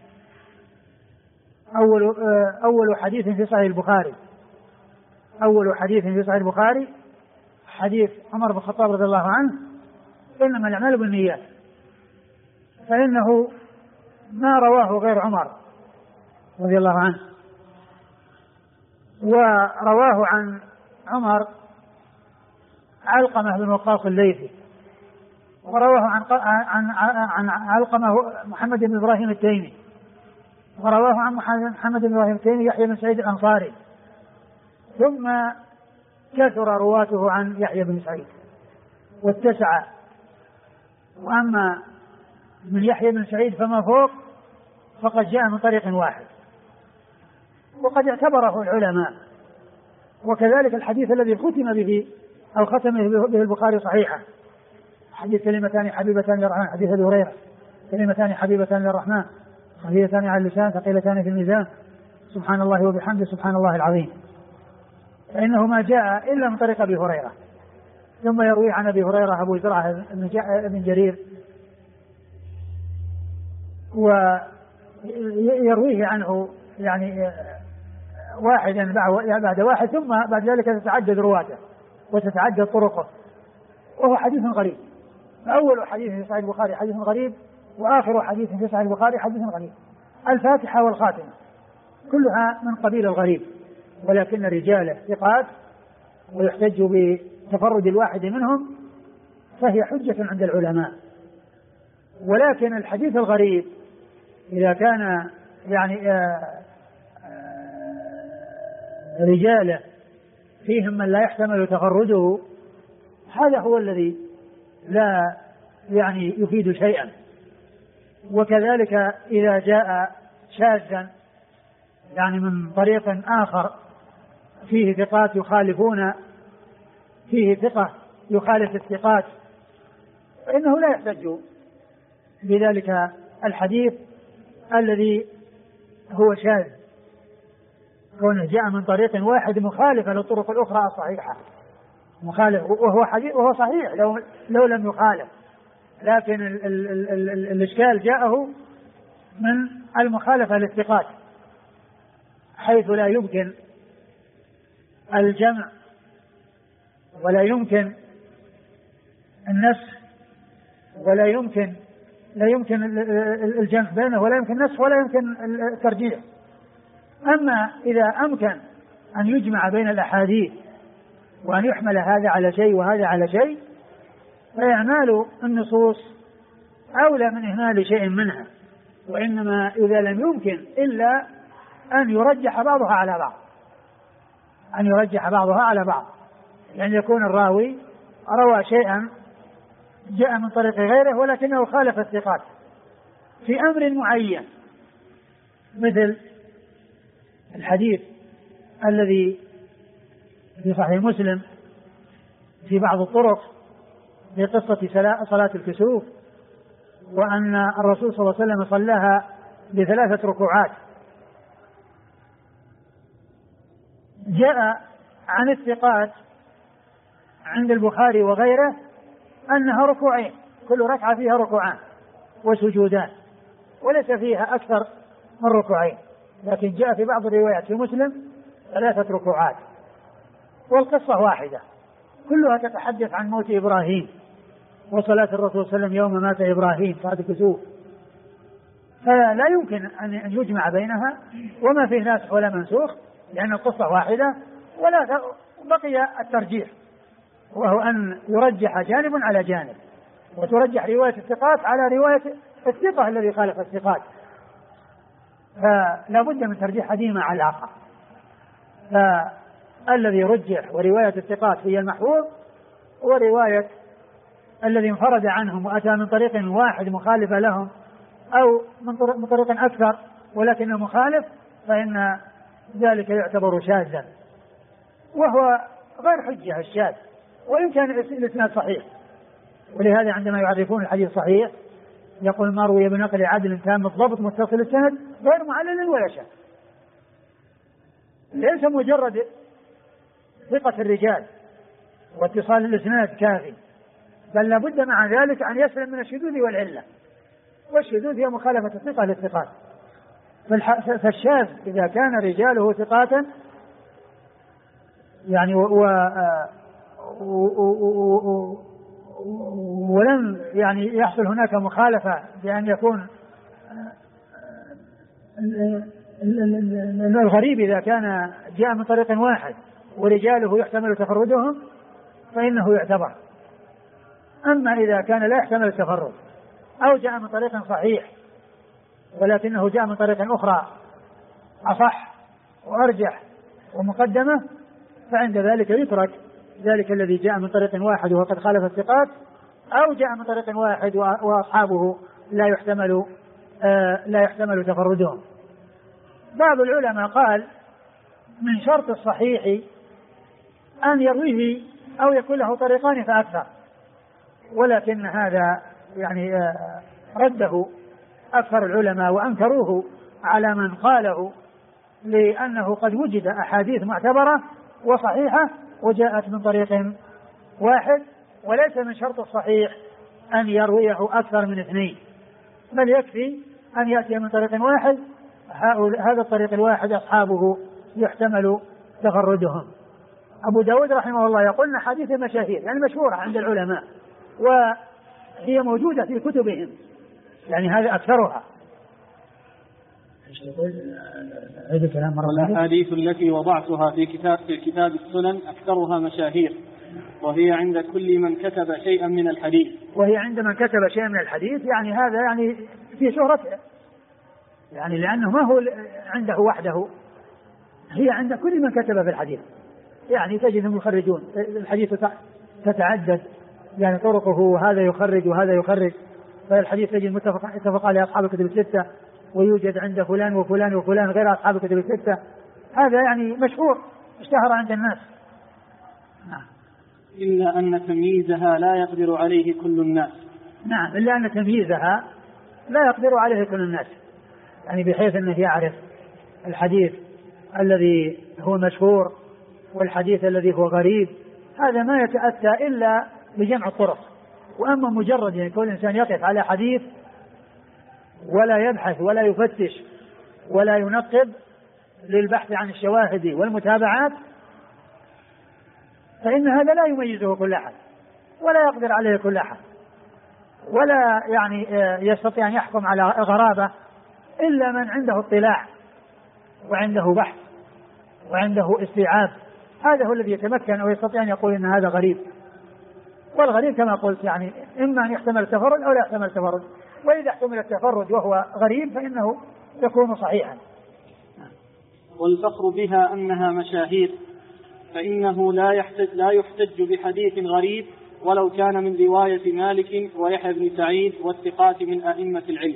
أول حديث في صحيح البخاري، أول حديث في صحيح البخاري حديث عمر بن الخطاب رضي الله عنه: إنما الأعمال بالنيات، فإنه ما رواه غير عمر رضي الله عنه، ورواه عن عمر علقمة بن وقاص الليثي، ورواه عن علقمة محمد بن إبراهيم التيمي، ورواه عن محمد بن إبراهيم التيمي يحيى بن سعيد الأنصاري، ثم كثر رواته عن يحيى بن سعيد واتسع. وأما من يحيى بن سعيد فما فوق فقد جاء من طريق واحد وقد اعتبره العلماء. وكذلك الحديث الذي ختم به أو ختم به البخاري صحيحا، حديث كلمتان حبيبتان للرحمن، حديث أبي هريرة: كلمتان حبيبتان للرحمن خفيفتان على اللسان ثقيلتان في الميزان سبحان الله وبحمده سبحان الله العظيم. فإنه ما جاء إلا من طريق أبي هريرة، ثم يروي عن أبي هريرة أبو زرعة بن جرير، ويرويه عنه يعني واحدا بعد واحد، ثم بعد ذلك تتعدد رواته وتتعدد طرقه، وهو حديث غريب. أول حديث في صحيح البخاري حديث غريب، وآخر حديث في صحيح البخاري حديث غريب. الفاتحة والخاتمة كلها من قبيل الغريب، ولكن الرجال ثقات ويحتج بتفرد الواحد منهم، فهي حجة عند العلماء. ولكن الحديث الغريب إذا كان يعني رجاله فيهم من لا يحتمل تفرده، هذا هو الذي لا يعني يفيد شيئا. وكذلك إذا جاء شاذا يعني من طريق آخر فيه ثقات يخالفون، فيه ثقة يخالف الثقات، فإنه لا يحتج بذلك الحديث الذي هو شاذ، كونه جاء من طريق واحد مخالفة للطرق الأخرى الصحيحة، مخالف وهو صحيح لو لم يخالف، لكن الإشكال جاءه من المخالفة للثقات، حيث لا يمكن الجمع ولا يمكن النسخ ولا يمكن الجمع بينه، ولا يمكن النسخ ولا يمكن الترجيح. أما إذا أمكن أن يجمع بين الأحاديث وأن يحمل هذا على شيء وهذا على شيء، فإعمال النصوص أولى من إهمال شيء منها. وإنما إذا لم يمكن إلا أن يرجح بعضها على بعض، أن يرجح بعضها على بعض، يعني يكون الراوي روى شيئا جاء من طريق غيره ولكنه خالف الثقات في أمر معين، مثل الحديث الذي في صحيح مسلم في بعض الطرق في قصة صلاة الكسوف، وأن الرسول صلى الله عليه وسلم صلاها ب3 ركوعات. جاء عن الثقات عند البخاري وغيره أنها ركوعين، كل ركعة فيها ركوعان وسجودان، وليس فيها أكثر من ركوعين، لكن جاء في بعض الروايات في مسلم 3 ركوعات، والقصة واحدة كلها تتحدث عن موت إبراهيم وصلاة الرسول صلى الله عليه وسلم يوم مات إبراهيم صلاة الكسوف، فلا يمكن أن يجمع بينها، وما فيه ناسخ ولا منسوخ، لأن القصة واحدة. ولا بقي الترجيح، وهو أن يرجح جانب على جانب، وترجح رواية الثقات على رواية الثقة الذي خالف الثقات، فلا بد من ترجيح أحدهما على الآخر. فالذي يرجح ورواية الثقات هي المحفوظ، ورواية الذي انفرد عنهم وأتى من طريق واحد مخالفة لهم أو من طريق أكثر ولكنه مخالف، فإن ذلك يعتبر شاذا، وهو غير حجة الشاذ وإن كان الإسناد صحيح. ولهذا عندما يعرفون الحديث صحيح يقول ما روي بنقل عدل تام الضبط متصل السند غير معلل ولا شاذ. ليس مجرد ثقة الرجال واتصال الإسناد كافي، بل لابد مع ذلك أن يسلم من الشذوذ والعلة، والشذوذ هي مخالفة الثقة للثقات. فالشاذ إذا كان رجاله ثقاتا يعني ولم يعني يحصل هناك مخالفة بأن يكون الغريب إذا كان جاء من طريق واحد ورجاله يحتمل تفردهم فإنه يعتبر. أما إذا كان لا يحتمل التفرد أو جاء من طريق صحيح ولكنه جاء من طريق أخرى أصح وأرجح ومقدمة، فعند ذلك يترك ذلك الذي جاء من طريق واحد وقد خالف الثقات، أو جاء من طريق واحد وأصحابه لا يحتمل تفردهم. بعض العلماء قال من شرط الصحيح أن يرويه أو يكون له طريقان فأكثر، ولكن هذا يعني رده أكثر العلماء وأنكروه على من قاله، لأنه قد وجد أحاديث معتبرة وصحيحة وجاءت من طريق واحد، وليس من شرط الصحيح أن يرويه أكثر من اثنين، بل يكفي أن يأتي من طريق واحد هذا الطريق الواحد أصحابه يحتمل تفردهم. أبو داود رحمه الله يقول حديث المشاهير يعني مشهورة عند العلماء وهي موجودة في كتبهم، يعني هذا أكثرها. الأحاديث التي وضعتها في كتاب السنن أكثرها مشاهير، وهي عند كل من كتب شيئا من الحديث. وهي عند من كتب شيئا من الحديث يعني هذا يعني في شهرته، يعني لأنه ما هو عنده وحده، هي عند كل من كتب في الحديث. يعني تجدهم يخرجون الحديث تتعدد يعني طرقه، وهذا يخرج وهذا يخرج، فالحديث تجد متفق عليه أصحاب الكتب الستة، ويوجد عند فلان وفلان وفلان غير أصحاب الكتب الستة. هذا يعني مشهور اشتهر عند الناس. نعم. إلا أن تمييزها لا يقدر عليه كل الناس. نعم، إلا أن تمييزها لا يقدر عليه كل الناس، يعني بحيث أنه يعرف الحديث الذي هو مشهور والحديث الذي هو غريب، هذا ما يتأتى إلا بجمع الطرق. وأما مجرد يعني كل إنسان يقف على حديث ولا يبحث ولا يفتش ولا ينقب للبحث عن الشواهد والمتابعات، فإن هذا لا يميزه كل أحد ولا يقدر عليه كل أحد، ولا يعني يستطيع أن يحكم على غرابة إلا من عنده اطلاع وعنده بحث وعنده استيعاب. هذا هو الذي يتمكن أو يستطيع أن يقول إن هذا غريب. والغريب كما قلت يعني إما أن يحتمل التفرد أو لا يحتمل التفرد، وإذا احتمل التفرد وهو غريب فإنه يكون صحيحا. والفخر بها أنها مشاهير، فإنه لا يحتج بحديث غريب ولو كان من رواية مالك ويحيى بن سعيد والثقات من أئمة العلم.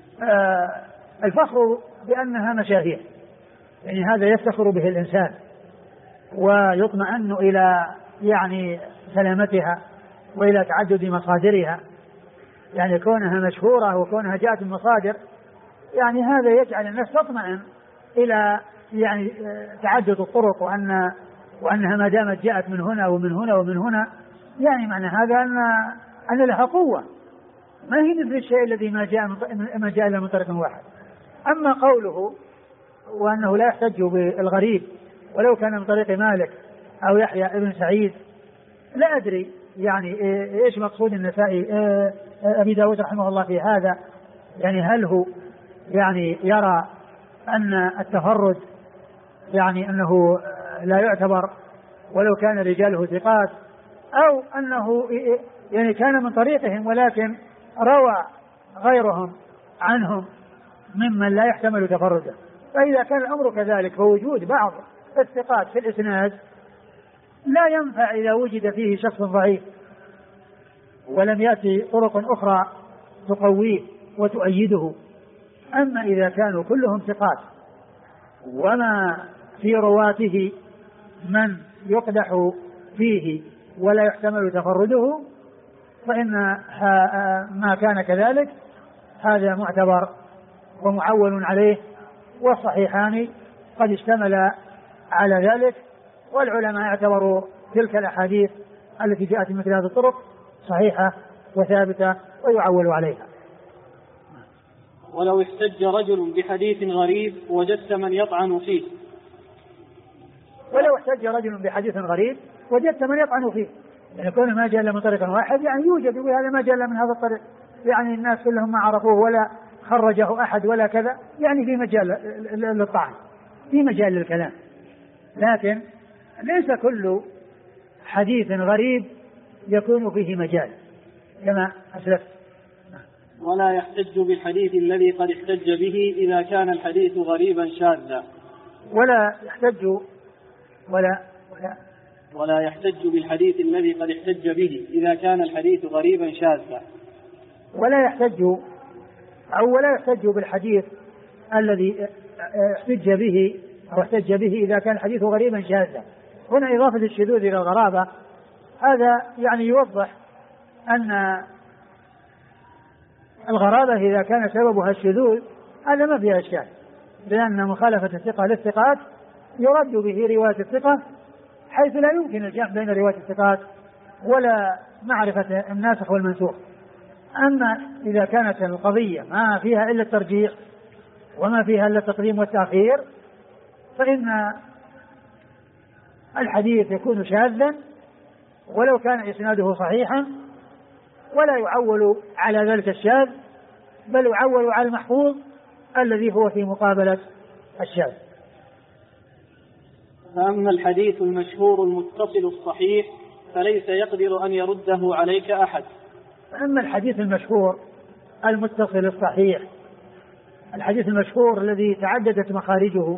الفخر بأنها مشاهير يعني هذا يفتخر به الإنسان ويطمئن إلى يعني سلامتها وإلى تعدد مصادرها، يعني كونها مشهورة وكونها جاءت من مصادر، يعني هذا يجعل الناس تطمئن إلى يعني تعدد الطرق، وأنها ما دامت جاءت من هنا ومن هنا ومن هنا، يعني معنى هذا أن لها قوة، ما هي مثل الشيء الذي ما جاء إلا من طريق واحد. أما قوله وأنه لا يحتج بالغريب ولو كان من طريق مالك أو يحيى ابن سعيد، لا أدري يعني إيش مقصود النسائي أبي داود رحمه الله في هذا، يعني هل هو يعني يرى أن التفرد يعني أنه لا يعتبر ولو كان رجاله ثقات، أو أنه يعني كان من طريقهم ولكن روى غيرهم عنهم ممن لا يحتمل تفرده. فإذا كان الأمر كذلك فوجود بعض الثقات في الإسناد لا ينفع إذا وجد فيه شخص ضعيف ولم يأتي طرق أخرى تقويه وتؤيده. أما إذا كانوا كلهم ثقات وما في رواته من يقدح فيه ولا يحتمل تفرده فإن ما كان كذلك هذا معتبر ومعول عليه، والصحيحان قد اشتمل على ذلك، والعلماء اعتبروا تلك الأحاديث التي جاءت مثل هذه الطرق صحيحة وثابتة ويعول عليها. ولو احتج رجل بحديث غريب وجدت من يطعن فيه. ولو احتج رجل بحديث غريب وجدت من يطعن فيه، يعني كونه ما جاء إلا من طريق واحد يعني يوجد هذا ما جاء إلا من هذا الطريق، يعني الناس كلهم ما عرفوه ولا خرجه أحد ولا كذا، يعني في مجال للطعن، في مجال للكلام، لكن ليس كل حديث غريب يكون فيه مجال كما أسلفت. ولا يحتج بالحديث الذي قد احتج به إذا كان الحديث غريبا شاذا. ولا يحتج بالحديث الذي قد احتج به إذا كان الحديث غريبا شاذا. ولا يحتج بالحديث الذي احتج به إذا كان الحديث غريبا شاذا. هنا إضافة الشذوذ إلى الغرابة هذا يعني يوضح أن الغرابة إذا كان سببها الشذوذ هذا ما فيها إشكال، لأن مخالفة الثقة للثقات يرد به رواية الثقة، حيث لا يمكن الجمع بين رواية الثقات ولا معرفة الناسخ والمنسوخ. أما إذا كانت القضية ما فيها إلا الترجيح وما فيها إلا التقديم والتأخير فإن الحديث يكون شاذا ولو كان إسناده صحيحا، ولا يعول على ذلك الشاذ بل يعول على المحفوظ الذي هو في مقابلة الشاذ. فأما الحديث المشهور المتصل الصحيح فليس يقدر أن يرده عليك أحد. أما الحديث المشهور المتصل الصحيح، الحديث المشهور الذي تعددت مخارجه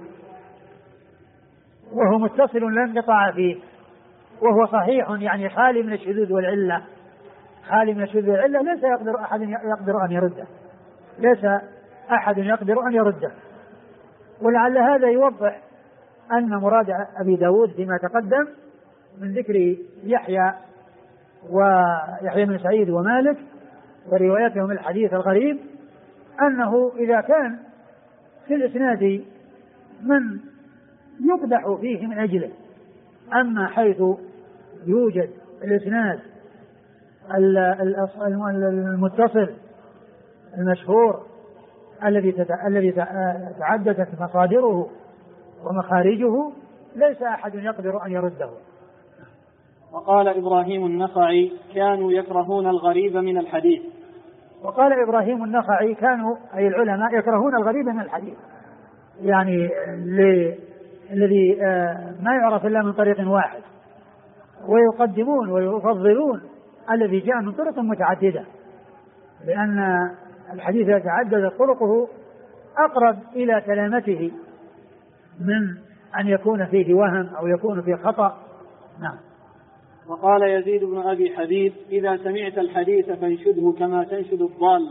وهو متصل لا انقطاع فيه وهو صحيح يعني خالي من الشذوذ والعلة، ليس أحد يقدر أن يرده. ولعل هذا يوضح أن مراد أبي داود فيما تقدم من ذكر يحيى بن سعيد ومالك وروايتهم الحديث الغريب أنه إذا كان في الإسناد من يقدح فيه من أجله، أما حيث يوجد الإسناد المتصل المشهور الذي تعددت مصادره ومخارجه ليس أحد يقدر أن يرده. وقال إبراهيم النخعي كانوا يكرهون الغريب من الحديث. وقال إبراهيم النخعي كانوا أي العلماء يكرهون الغريب من الحديث، يعني الذي ما يعرف إلا من طريق واحد، ويقدمون ويفضلون الذي جاء من طرق متعددة، لأن الحديث يتعدد طرقه أقرب إلى سلامته من أن يكون فيه وهم أو يكون فيه خطأ. نعم. وقال يزيد بن أبي حبيب إذا سمعت الحديث فانشده كما تنشد الضالة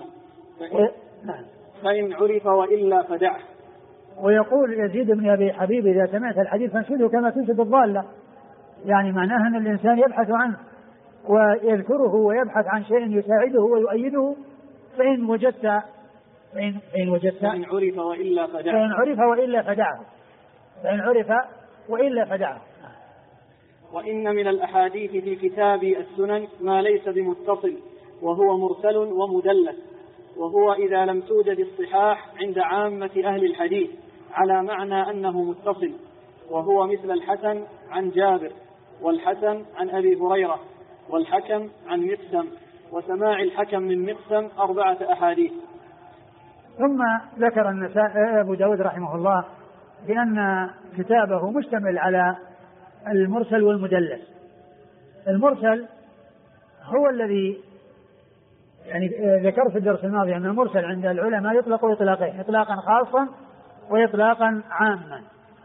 فإن عرف وإلا فدعه. ويقول يزيد بن أبي حبيب إذا سمعت الحديث فانشده كما تنشد الضالة، يعني معناها أن الإنسان يبحث عنه ويذكره ويبحث عن شيء يساعده ويؤيده، فإن عرف وإلا فدعه. وإن من الأحاديث في كتاب السنن ما ليس بمتصل وهو مرسل ومدلس، وهو إذا لم توجد الصحاح عند عامة أهل الحديث على معنى أنه متصل، وهو مثل الحسن عن جابر، والحسن عن أبي هريرة، والحكم عن مقسم، وسماع الحكم من مقسم 4 أحاديث. ثم ذكر النسائي أبو داود رحمه الله بأن كتابه مشتمل على المرسل والمدلس، المرسل هو الذي يعني ذكرت في الدرس الماضي أن المرسل عند العلماء يطلق إطلاقين، إطلاقا خاصا وإطلاقا عاما.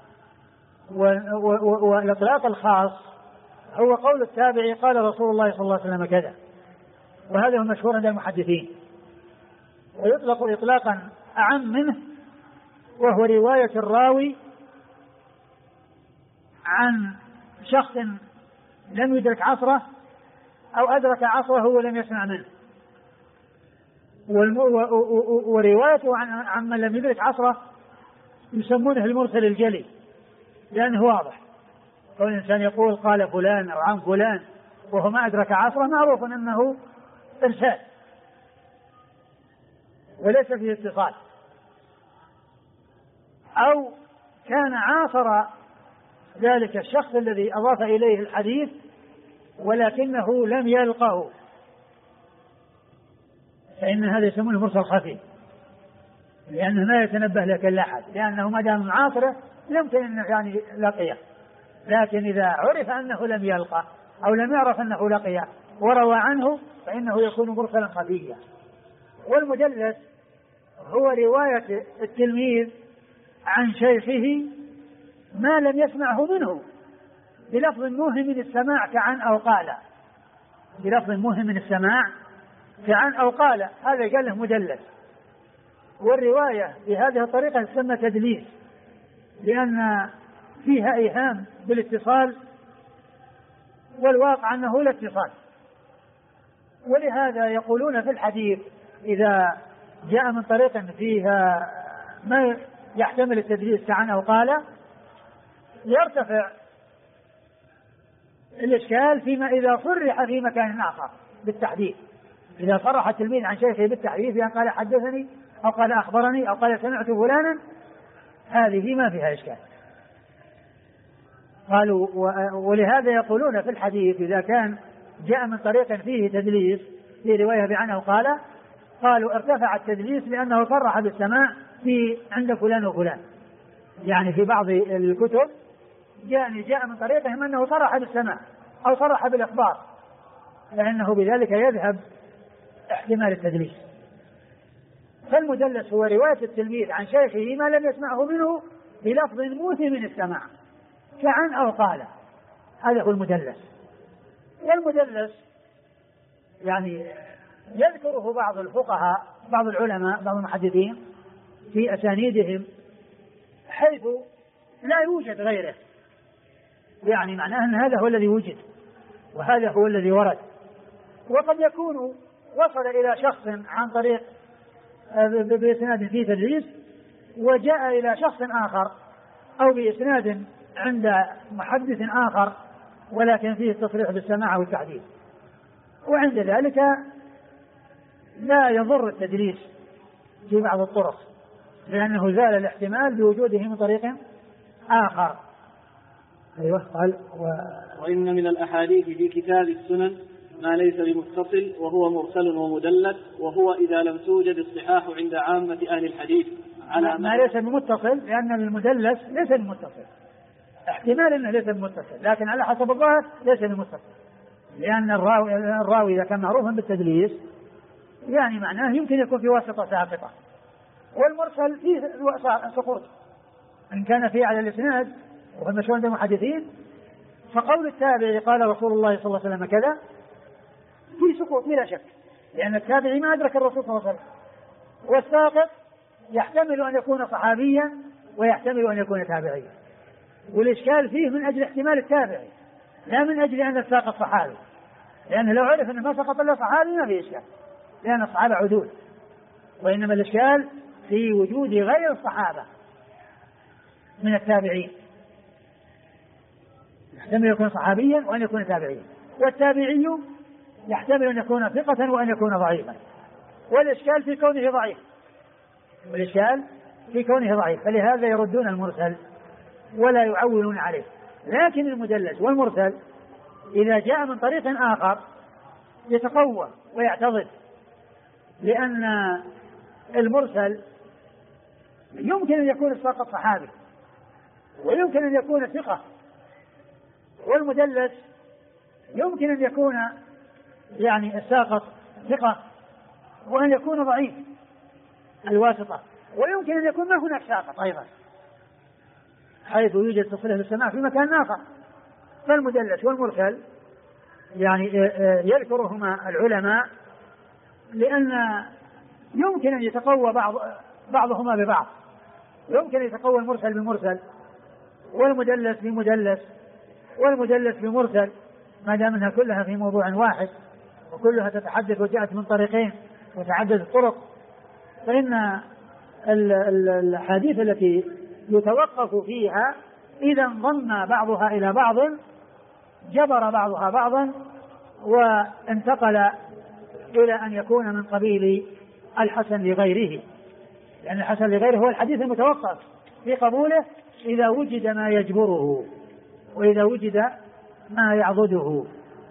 والإطلاق الخاص هو قول التابعي قال رسول الله صلى الله عليه وسلم كذا، وهذا هو المشهور عند المحدثين. ويطلق إطلاقا أعم منه وهو رواية الراوي عن شخص لم يدرك عصره أو أدرك عصره ولم يسمع منه، وروايته عن من لم يدرك عصره يسمونه المرسل الجلي، لأنه واضح. كون الإنسان يقول قال فلان أو عن فلان وهو ما أدرك عصره معروف أنه إرسال وليس فيه اتصال. أو كان عاصر ذلك الشخص الذي أضاف إليه الحديث ولكنه لم يلقه، فإن هذا يسمونه مرسل خفي، لأنه ما يتنبه لك إلا أحد، لأنه ما دام معاصره يمكن أنه يعني لقيه، لكن إذا عرف أنه لم يلقى أو لم يعرف أنه لقيه وروى عنه فإنه يكون مرسلا خفيا. والمدلس هو رواية التلميذ عن شيخه ما لم يسمعه منه بلفظ موهم من السماع كعن أو قال، بلفظ موهم من السماع كعن أو قال، هذا قال له مدلس. والرواية بهذه الطريقة تسمى تدليس، لأن فيها إيهام بالاتصال والواقع أنه لا اتصال. ولهذا يقولون في الحديث إذا جاء من طريق فيها ما يحتمل التدليس كعن أو قال يرتفع الإشكال فيما إذا صرح في مكان آخر بالتحديث. إذا صرح التلميذ عن شيخه بالتحديث بأن قال حدثني أو قال أخبرني أو قال سمعت فلانا، هذه ما فيها إشكال. قالوا ولهذا يقولون في الحديث إذا كان جاء من طريق فيه تدليس في رواية بعنه قال، قالوا ارتفع التدليس لأنه صرح بالسماع في عند فلان وفلان. يعني في بعض الكتب جاء من طريقهم أنه صرح بالسماع أو صرح بالإخبار، لأنه بذلك يذهب احتمال التدليس. فالمدلس هو رواية التلميذ عن شيخه ما لم يسمعه منه بلفظ موهم من السماع كعن أو قال، هذا هو المدلس. والمدلس يعني يذكره بعض الفقهاء بعض العلماء بعض المحدثين في أسانيدهم حيث لا يوجد غيره، يعني معناه أن هذا هو الذي وجد وهذا هو الذي ورد. وقد يكون وصل إلى شخص عن طريق بإسناد فيه تدليس وجاء إلى شخص آخر أو بإسناد عند محدث آخر ولكن فيه التصريح بالسماع والتحديث، وعند ذلك لا يضر التدليس في بعض الطرق لأنه زال الاحتمال بوجوده من طريق آخر. أيوة قال وإن من الأحاديث في كتاب السنن ما ليس بمتصل وهو مرسل ومدلس، وهو إذا لم توجد الصحاح عند عامة أهل الحديث على ما ليس بمتصل، لأن المدلس ليس بمتصل، احتمال أنه ليس بمتصل لكن على حسب الظاهر ليس بمتصل، لأن الراوي إذا كان معروفا بالتدليس يعني معناه يمكن يكون في واسطة ساقطة. والمرسل فيه سقوط إن كان فيه على الإسناد وهو مشهور عند المحدثين، فقول التابعي قال رسول الله صلى الله عليه وسلم كذا فيه سقوط بلا شك، لأن التابعي ما أدرك الرسول صلى الله عليه وسلم. والساقط يحتمل أن يكون صحابيا ويحتمل أن يكون تابعيا، والإشكال فيه من أجل احتمال التابعي لا من أجل أن الساقط صحابي، لأنه لو عرف أنه ما سقط إلا صحابي ما فيه إشكال لأن الصحابة عدول، وإنما الإشكال في وجود غير الصحابة من التابعين، يحتمل أن يكون صحابيا وأن يكون تابعيا، والتابعي يحتمل أن يكون ثقة وأن يكون ضعيفا، والإشكال في كونه ضعيف، والإشكال في كونه ضعيف، فلهذا يردون المرسل ولا يعولون عليه. لكن المدلس والمرسل إذا جاء من طريق آخر يتقوى ويعتضد، لأن المرسل يمكن أن يكون الساقط صحابي ويمكن أن يكون ثقة، والمدلس يمكن أن يكون يعني الساقط ثقة وأن يكون ضعيف الواسطة، ويمكن أن يكون ما هناك ساقط أيضا حيث يوجد تصريح بالسماع في مكان آخر. فالمدلس والمرسل يعني يذكرهما العلماء لأن يمكن أن يتقوى بعضهما ببعض، يمكن أن يتقوى المرسل بمرسل والمدلس بمدلس والمدلس بمرسل ما دام أنها كلها في موضوع واحد وكلها تتحدث وجاءت من طريقين وتعدد الطرق، فإن الحديث التي يتوقف فيها إذا انضم بعضها إلى بعض جبر بعضها بعضا وانتقل إلى أن يكون من قبيل الحسن لغيره، لأن الحسن لغيره هو الحديث المتوقف في قبوله إذا وجد ما يجبره وإذا وجد ما يعضده.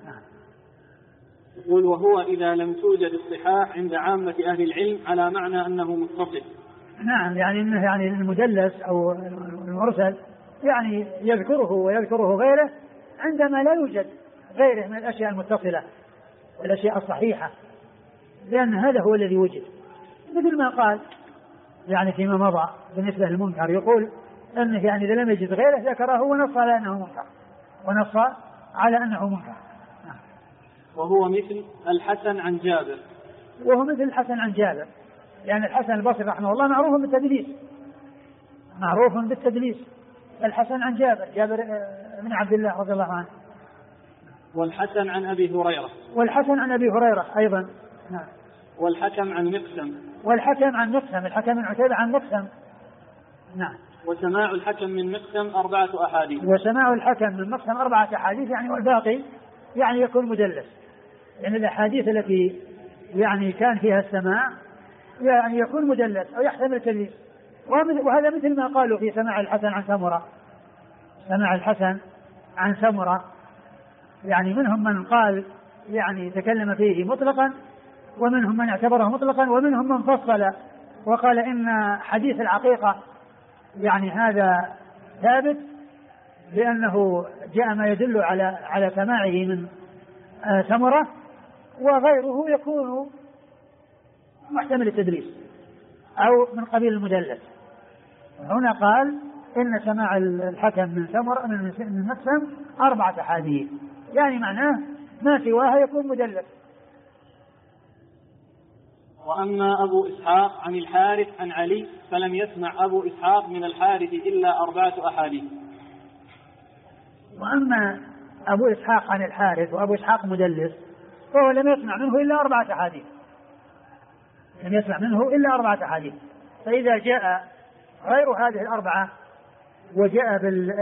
يقول وهو إذا لم توجد الصحاح عند عامة أهل العلم على معنى أنه متصل. نعم، يعني إنه يعني المدلس أو المرسل يعني يذكره ويذكره غيره عندما لا يوجد غيره من الأشياء المتصلة والأشياء الصحيحة، لأن هذا هو الذي وجد، مثل ما قال يعني فيما مضى بالنسبة للمنكر، يقول أنه يعني إذا لم يجد غيره ذكره ونص على أنه منكر ونص على أنه منكر. وهو مثل الحسن عن جابر، وهو مثل الحسن عن جابر، يعني الحسن البصري رحمه الله معروف بالتدليس، معروف بالتدليس. الحسن عن جابر بن عبد الله رضي الله عنه. والحسن عن أبي هريرة، والحسن عن أبي هريرة أيضا. نعم. والحكم عن مقسم، والحكم عن مقسم، الحكم من عتيبة عن مقسم. نعم. وسماع الحكم من مقسم 4 أحاديث، وسماع الحكم من مقسم 4 أحاديث، يعني والباقي يعني يكون مدلس، يعني الأحاديث التي يعني كان فيها السماع يعني يكون مدلس أو يحتمل التدليس. وهذا مثل ما قالوا في سماع الحسن عن سمرة، سماع الحسن عن سمرة، يعني منهم من قال يعني تكلم فيه مطلقا، ومنهم من اعتبره مطلقا، ومنهم من فصل وقال إن حديث العقيقة يعني هذا ثابت لأنه جاء ما يدل على سماعه من سمرة، وغيره يكون محتمل التدليس أو من قبيل المدلس. هنا قال إن سماع الحكم من سمرة من مقسم 4 أحاديث، يعني معناه ما سواها يكون مدلس. وأما أبو إسحاق عن الحارث عن علي فلم يسمع أبو إسحاق من الحارث إلا 4 أحاديث. وأما أبو إسحاق عن الحارث وأبو إسحاق مدلس فهو لم يسمع منه إلا 4 أحاديث، لم يسمع منه إلا 4 أحاديث. فإذا جاء غير هذه 4 وجاء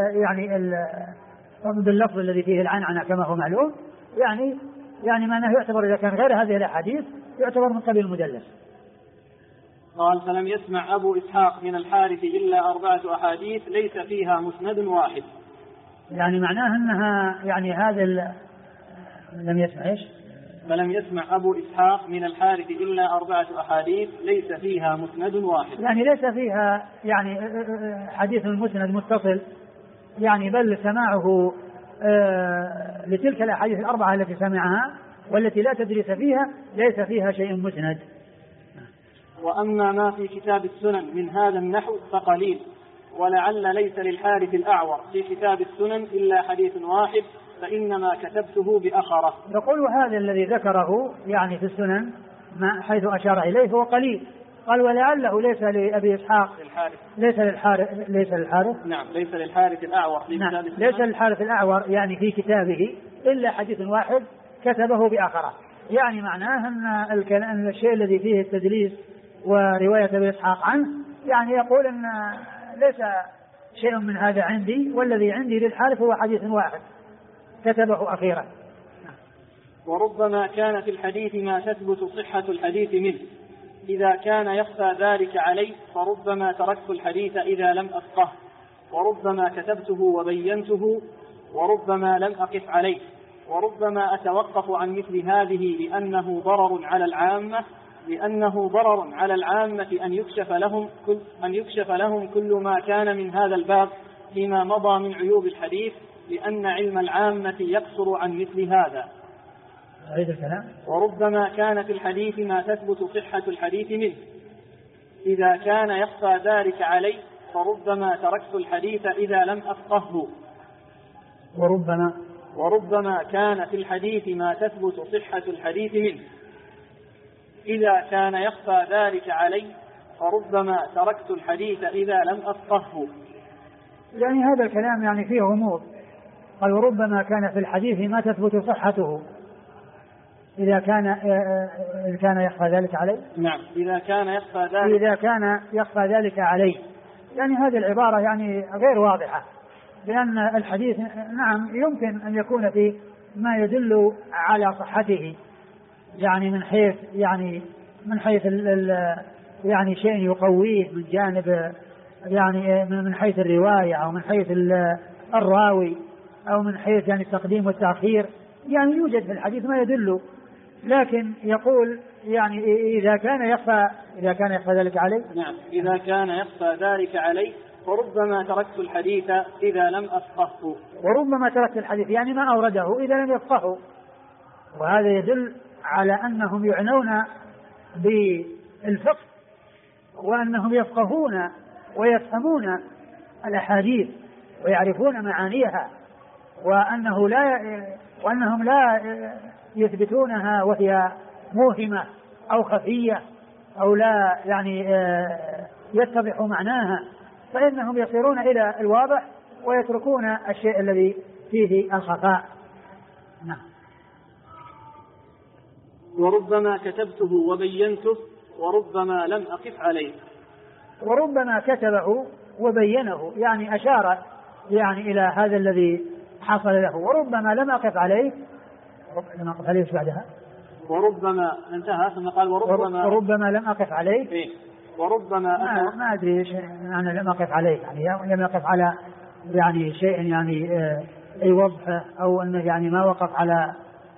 باللفظ الذي فيه العنعنة كما هو معلوم، يعني معناه يعتبر إذا كان غير هذه الأحاديث يعتبر من قبيل المدلس. قال فلم يسمع أبو إسحاق من الحارث إلا 4 أحاديث ليس فيها مسند واحد، يعني معناه أنها يعني هذا لم يسمع إيش؟ فلم يسمع أبو إسحاق من الحارث إلا 4 أحاديث ليس فيها مسند واحد، يعني ليس فيها يعني حديث مسند متصل، يعني بل سماعه لتلك الأحاديث 4 التي سمعها والتي لا تدريس فيها ليس فيها شيء مسند. وأما ما في كتاب السنن من هذا النحو فقليل، ولعل ليس للحارث الأعور في كتاب السنن إلا حديث واحد فإنما كتبته بأخره. يقول هذا الذي ذكره يعني في السنن ما حيث أشار إليه هو قليل. قال ولعله ليس لأبي إسحاق ليس للحارث نعم ليس للحارث الأعور في نعم كتاب السنن ليس للحارث الأعور يعني في كتابه إلا حديث واحد كتبه بآخره، يعني معناه أن الشيء الذي فيه التدليس ورواية أبي إسحاق عنه يعني يقول أن ليس شيء من هذا عندي، والذي عندي للحارث هو حديث واحد كتبه أخيرا. وربما كان في الحديث ما تثبت صحة الحديث منه، إذا كان يخفى ذلك علي فربما تركت الحديث إذا لم أفقه، وربما كتبته وبينته، وربما لم أقف عليه، وربما أتوقف عن مثل هذه لأنه ضرر على العامة أن يكشف لهم كل ما كان من هذا الباب فيما مضى من عيوب الحديث لأن علم العامة يقصر عن مثل هذا. أعيد الكلام. وربما كان في الحديث ما تثبت صحة الحديث منه، إذا كان يخفى ذلك علي فربما تركت الحديث إذا لم أفقهه. وربما كان في الحديث ما تثبت صحة الحديث منه، إذا كان يخفى ذلك علي فربما تركت الحديث إذا لم أفقهه. يعني هذا الكلام يعني فيه غموض. قال وربما كان في الحديث ما تثبت صحته إذا كان يخفى ذلك علي. نعم، إذا كان يخفى ذلك علي. يعني هذه العبارة يعني غير واضحة، لأن الحديث نعم يمكن أن يكون في ما يدل على صحته، يعني من حيث يعني شيء يقويه من جانب، يعني من حيث الرواية أو من حيث الراوي أو من حيث يعني التقديم والتأخير، يعني يوجد في الحديث ما يدل. لكن يقول يعني إذا كان يخفى ذلك علي. نعم، إذا كان يخفى ذلك علي وربما تركت الحديث إذا لم أفقهه. وربما تركت الحديث يعني ما أورده إذا لم يفقهه، وهذا يدل على أنهم يعنون بالفقه وأنهم يفقهون ويفهمون الأحاديث ويعرفون معانيها، وأنهم لا يثبتونها وهي موهمة أو خفية أو لا يعني يتضح معناها، فإنهم يصيرون إلى الواضح ويتركون الشيء الذي فيه الخفاء. نعم. وربما كتبته وبينته وربما لم أقف عليه. وربما كتبه وبينه يعني أشار يعني إلى هذا الذي حصل له. وربما لم أقف عليه. لم أقف عليه بعدها. وربما انتهى ثم قال وربما لم أقف عليه. إيه؟ وربما ما أدري إيش يعني لم أقف عليه، يعني لم أقف على يعني شيء يعني أي وضحه أو أنه يعني ما وقف على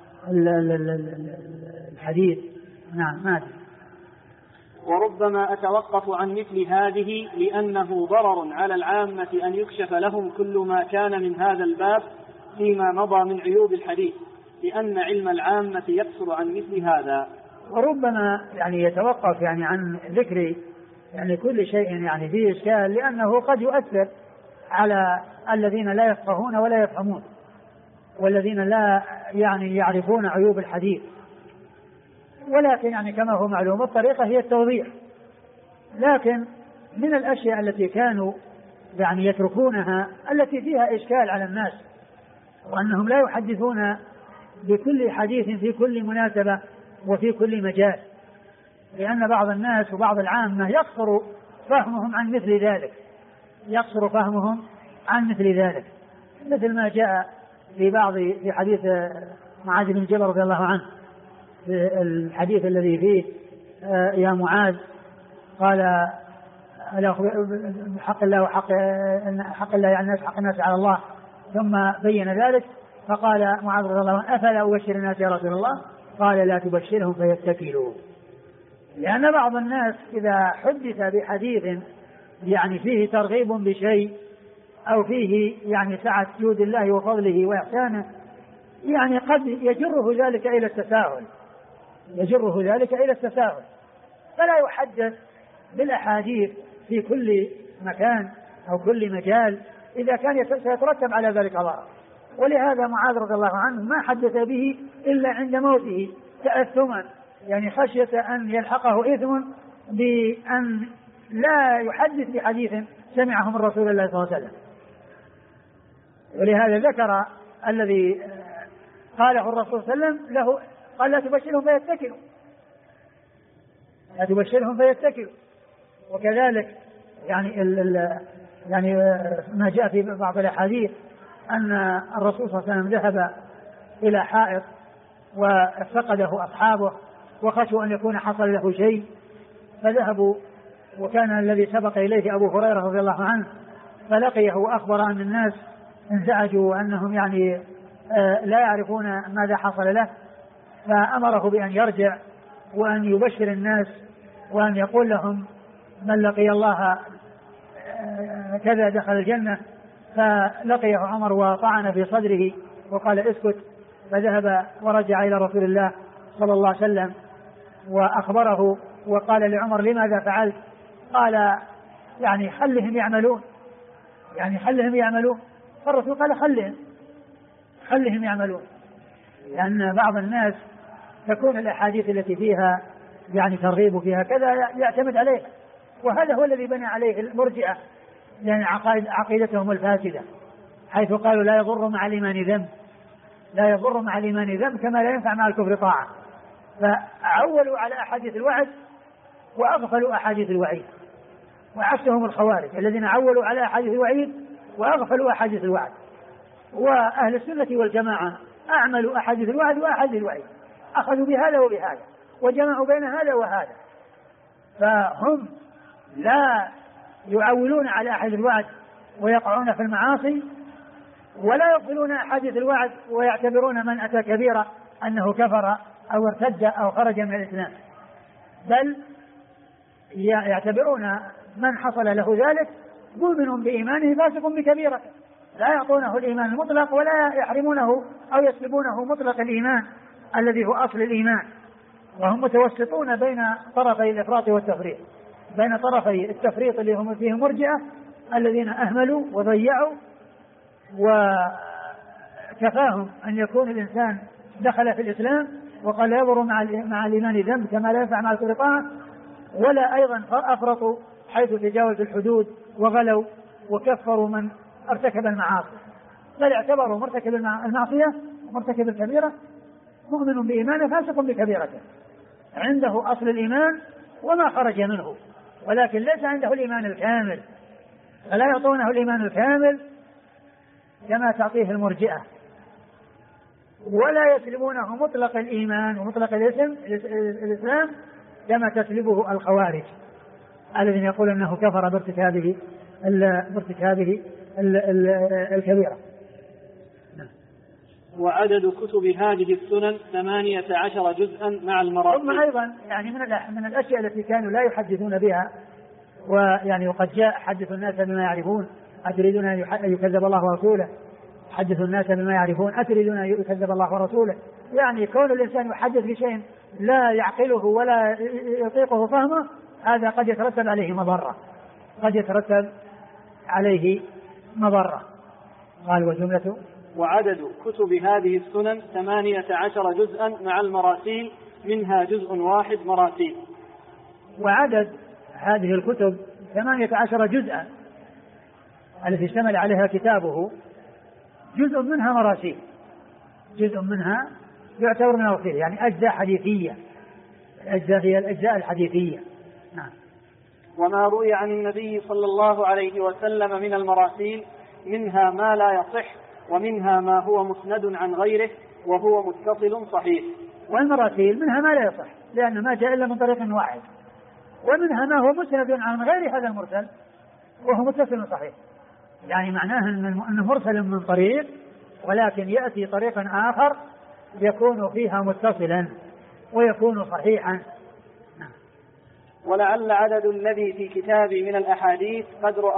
الحديث. نعم ما أدري. وربما أتوقف عن مثل هذه لأنه ضرر على العامة أن يكشف لهم كل ما كان من هذا الباب فيما مضى من عيوب الحديث، لأن علم العامة يقصر عن مثل هذا. وربما يعني يتوقف يعني عن ذكر يعني كل شيء يعني فيه إشكال، لأنه قد يؤثر على الذين لا يفقهون ولا يفهمون والذين لا يعني يعرفون عيوب الحديث. ولكن يعني كما هو معلوم الطريقة هي التوضيح. لكن من الأشياء التي كانوا يعني يتركونها التي فيها إشكال على الناس، وأنهم لا يحدثون بكل حديث في كل مناسبة وفي كل مجال، لأن بعض الناس وبعض العامة يقصر فهمهم عن مثل ذلك، مثل ما جاء في حديث معاذ بن جبل رضي الله عنه، في الحديث الذي فيه يا معاذ قال حق الله وحق الله على الناس حق الناس على الله، ثم بين ذلك فقال معاذ رضي الله عنه أفلا أبشر الناس يا رسول الله؟ قال لا تبشرهم فيتكلوا. لأن بعض الناس إذا حدث بحديث يعني فيه ترغيب بشيء أو فيه يعني سعة جود الله وفضله وإحسانه، يعني قد يجره ذلك إلى التساهل، فلا يحدث بالأحاديث في كل مكان أو كل مجال إذا كان سيترتب على ذلك ضرر. ولهذا معاذ رضي الله عنه ما حدث به إلا عند موته تأثما، يعني خشية أن يلحقه إثم بأن لا يحدث بحديث سمعه من رسول الله صلى الله عليه وسلم. ولهذا ذكر الذي قاله الرسول صلى الله عليه وسلم له، قال لا تبشرهم فيتكلوا. وكذلك يعني ما جاء في بعض الأحاديث أن الرسول صلى الله عليه وسلم ذهب إلى حائط وافتقده أصحابه وخشوا أن يكون حصل له شيء، فذهبوا، وكان الذي سبق إليه أبو هريرة رضي الله عنه، فلقيه وأخبر أن الناس انزعجوا وأنهم يعني لا يعرفون ماذا حصل له، فأمره بأن يرجع وأن يبشر الناس وأن يقول لهم من لقي الله كذا دخل الجنة، فلقيه عمر وطعن في صدره وقال اسكت، فذهب ورجع إلى رسول الله صلى الله عليه وسلم وأخبره وقال لعمر لماذا فعلت؟ قال يعني خلهم يعملون، فالرسول قال خلهم يعملون، لأن بعض الناس تكون الأحاديث التي فيها يعني ترغيب فيها كذا يعتمد عليه، وهذا هو الذي بنى عليه المرجئة، يعني عقيدتهم الفاسدة، حيث قالوا لا يضر مع الإيمان ذنب كما لا ينفع مع الكفر طاعة، فعولوا على أحاديث الوعد وأغفلوا أحاديث الوعيد، وعكسهم الخوارج الذين عولوا على أحاديث الوعيد وأغفلوا أحاديث الوعد. وأهل السنة والجماعة أعملوا أحاديث الوعد وأحاديث الوعيد، أخذوا بهذا وبهذا وجمعوا بين هذا وهذا، فهم لا يعولون على أحاديث الوعد ويقعون في المعاصي، ولا يقبلون أحاديث الوعد ويعتبرون من أتى كبيرة أنه كفر أو ارتد أو خرج من الإسلام، بل يعتبرون من حصل له ذلك مؤمن بإيمانه فاسق بكبيرة، لا يعطونه الإيمان المطلق ولا يحرمونه أو يسلبونه مطلق الإيمان الذي هو أصل الإيمان، وهم متوسطون بين طرفي الإفراط والتفريط، بين طرفي التفريط اللي هم فيه مرجئة الذين أهملوا وضيعوا وكفاهم أن يكون الإنسان دخل في الإسلام وقال لا يضر مع الإيمان ذنب كما لا ينفع مع الكفر طاعة، ولا أيضا أفرطوا حيث تجاوزوا الحدود وغلوا وكفروا من ارتكب المعاصي، بل اعتبروا مرتكب المعصية ومرتكب الكبيرة مؤمن بإيمانه فاسق بكبيرته، عنده أصل الإيمان وما خرج منه، ولكن ليس عنده الإيمان الكامل، فلا يعطونه الإيمان الكامل كما تعطيه المرجئة، ولا يسلبونه مطلق الإيمان ومطلق الإسلام كما تسلبه الخوارج الذين يقول أنه كفر بارتكابه الكبيرة. وعدد كتب هذه السنن 18 جزءا مع المراتب. ثم أيضا يعني من الأشياء التي كانوا لا يحدثون بها، ويعني وقد جاء حدث الناس بما يعرفون أتريدون أن يكذب الله ورسوله، حدث الناس بما يعرفون أتريدون أن يكذب الله ورسوله، يعني كون الإنسان يحدث بشيء لا يعقله ولا يطيقه فهمه هذا قد يترتب عليه مضرة. قال وجملة وعدد كتب هذه السنن 18 جزءا مع المراسيل، منها جزء واحد مراسيل. وعدد هذه الكتب 18 جزءا التي اشتمل عليها كتابه، جزء منها مراسيل، جزء منها يعتبر من الوصيل، يعني أجزاء حديثية، هي الأجزاء الحديثية. نعم. وما روي عن النبي صلى الله عليه وسلم من المراسيل منها ما لا يصح، ومنها ما هو مسند عن غيره وهو متصل صحيح. والمراسيل منها ما لا يصح لأنه ما جاء إلا من طريق واحد، ومنها ما هو مسند عن غير هذا المرسل وهو متصل صحيح، يعني معناه أنه مرسل من طريق ولكن يأتي طريقا آخر يكون فيها متصلا ويكون صحيحا. ولعل عدد الذي في كتابي من الأحاديث قدر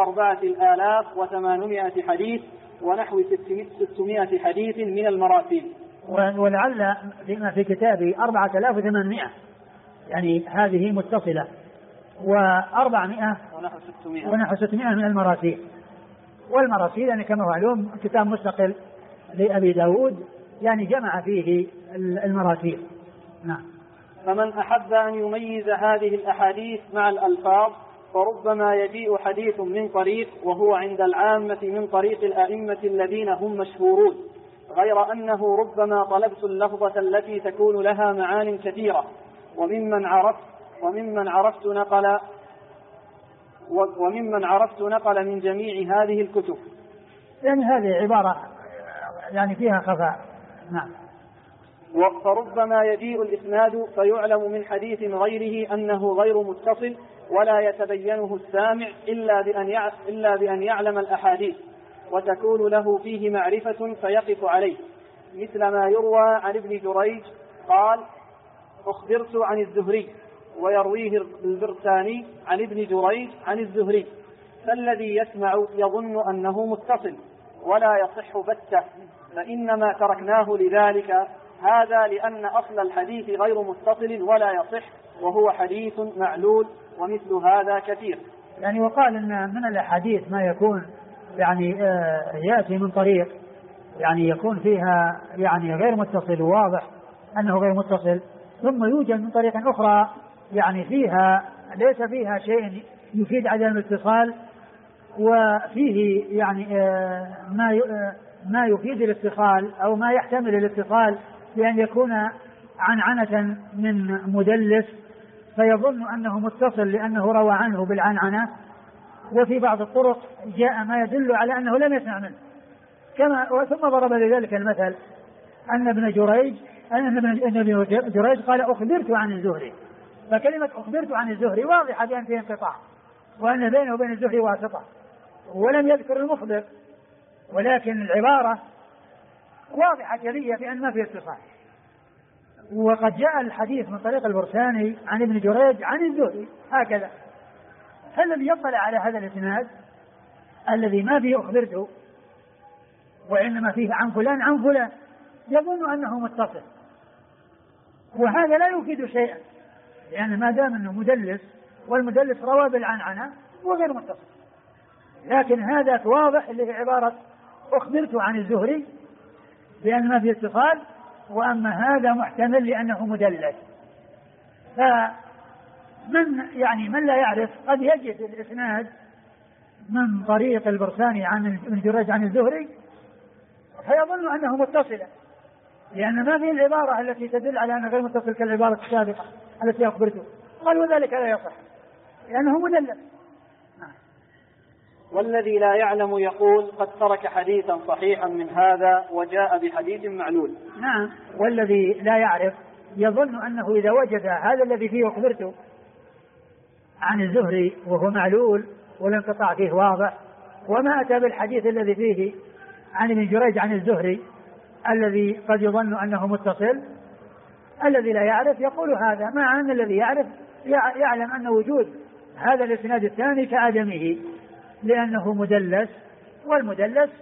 4800 حديث ونحو 600 حديث من المراسيل. ولعل فيما في كتابي 4800، يعني هذه متصلة، و400 ونحو 600 من المراسيل. والمراسيل يعني كما هو معلوم كتاب مستقل لأبي داود، يعني جمع فيه المراسيل. نعم. فمن أحب أن يميز هذه الأحاديث مع الألفاظ فربما يجيء حديث من طريق وهو عند العامة من طريق الأئمة الذين هم مشهورون، غير أنه ربما طلبت اللفظة التي تكون لها معان كثيرة، وممن عرفت نقل من جميع هذه الكتب. يعني هذه عبارة يعني فيها خفاء. نعم. فربما يجيء الإسناد فيعلم من حديث غيره أنه غير متصل ولا يتبينه السامع إلا بأن يعلم الأحاديث، وتكون له فيه معرفة فيقف عليه، مثل ما يروى عن ابن جريج قال أخبرت عن الزهري، ويرويه البرساني عن ابن جريج عن الزهري، فالذي يسمع يظن أنه متصل ولا يصح بتة، فإنما تركناه لذلك، هذا لأن أصل الحديث غير متصل ولا يصح، وهو حديث معلول، ومثل هذا كثير. يعني وقال أن من الأحاديث ما يكون يعني يأتي من طريق يعني يكون فيها يعني غير متصل وواضح أنه غير متصل، ثم يوجد من طريق أخرى يعني فيها ليس فيها شيء يفيد عدم الاتصال، وفيه يعني ما يفيد الاتصال أو ما يحتمل الاتصال، بأن يكون عنعنة من مدلس فيظن أنه متصل لأنه روى عنه بالعنعنة، وفي بعض الطرق جاء ما يدل على أنه لم يسمع منه، كما ثم ضرب لذلك المثل أن ابن جريج قال أخبرت عن الزهري، فكلمة أخبرت عن الزهري واضحة بأن فيه انقطاع وأن بينه وبين الزهري واسطة، ولم يذكر المخبر، ولكن العبارة واضحة جلية بأن ما فيه اتصال. وقد جاء الحديث من طريق البرساني عن ابن جريج عن الزهري هكذا، فالذي يطلع على هذا الاسناد الذي ما فيه أخبرته وإنما فيه عن فلان عن فلان يظن أنه متصل، وهذا لا يفيد شيئا، لأن ما دام أنه مدلس والمدلس روى بالعنعنة وغير متصل. لكن هذا واضح اللي هي عبارة أخبرت عن الزهري بأن ما فيه اتصال، وأما هذا محتمل لأنه مدلس. فمن يعني من لا يعرف قد يجد الإسناد من طريق البرساني عن ابن جريج عن الزهري فيظن أنه متصلا، لأن ما فيه العبارة التي تدل على أنه غير متصل كالعبارة السابقة التي أخبرته، قال وذلك لا يصح لأنه مدلس. والذي لا يعلم يقول قد ترك حديثا صحيحا من هذا وجاء بحديث معلول. نعم، والذي لا يعرف يظن أنه إذا وجد هذا الذي فيه أخبرته عن الزهري وهو معلول والانقطاع فيه واضح، وما أتى بالحديث الذي فيه عن ابن جريج عن الزهري الذي قد يظن أنه متصل، الذي لا يعرف يقول هذا، مع أن الذي يعرف يعلم أن وجود هذا الإسناد الثاني كعدمه لأنه مدلس، والمدلس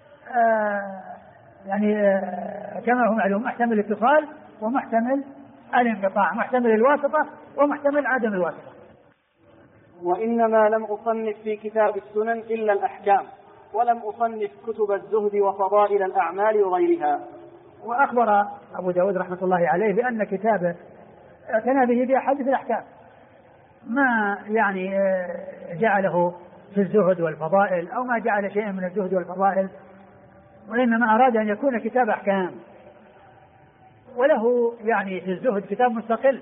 كما هو معلوم محتمل الاتصال ومحتمل الانقطاع، محتمل الواسطة ومحتمل عدم الواسطة. وإنما لم أصنف في كتاب السنن إلا الأحكام، ولم أصنف كتب الزهد وفضائل الأعمال وغيرها. وأخبر أبو داود رحمة الله عليه بأن كتابه اعتنى به بأحاديث الأحكام، ما يعني جعله في الزهد والفضائل أو ما جعل شيئا من الزهد والفضائل، وإنما أراد أن يكون كتاب أحكام، وله يعني في الزهد كتاب مستقل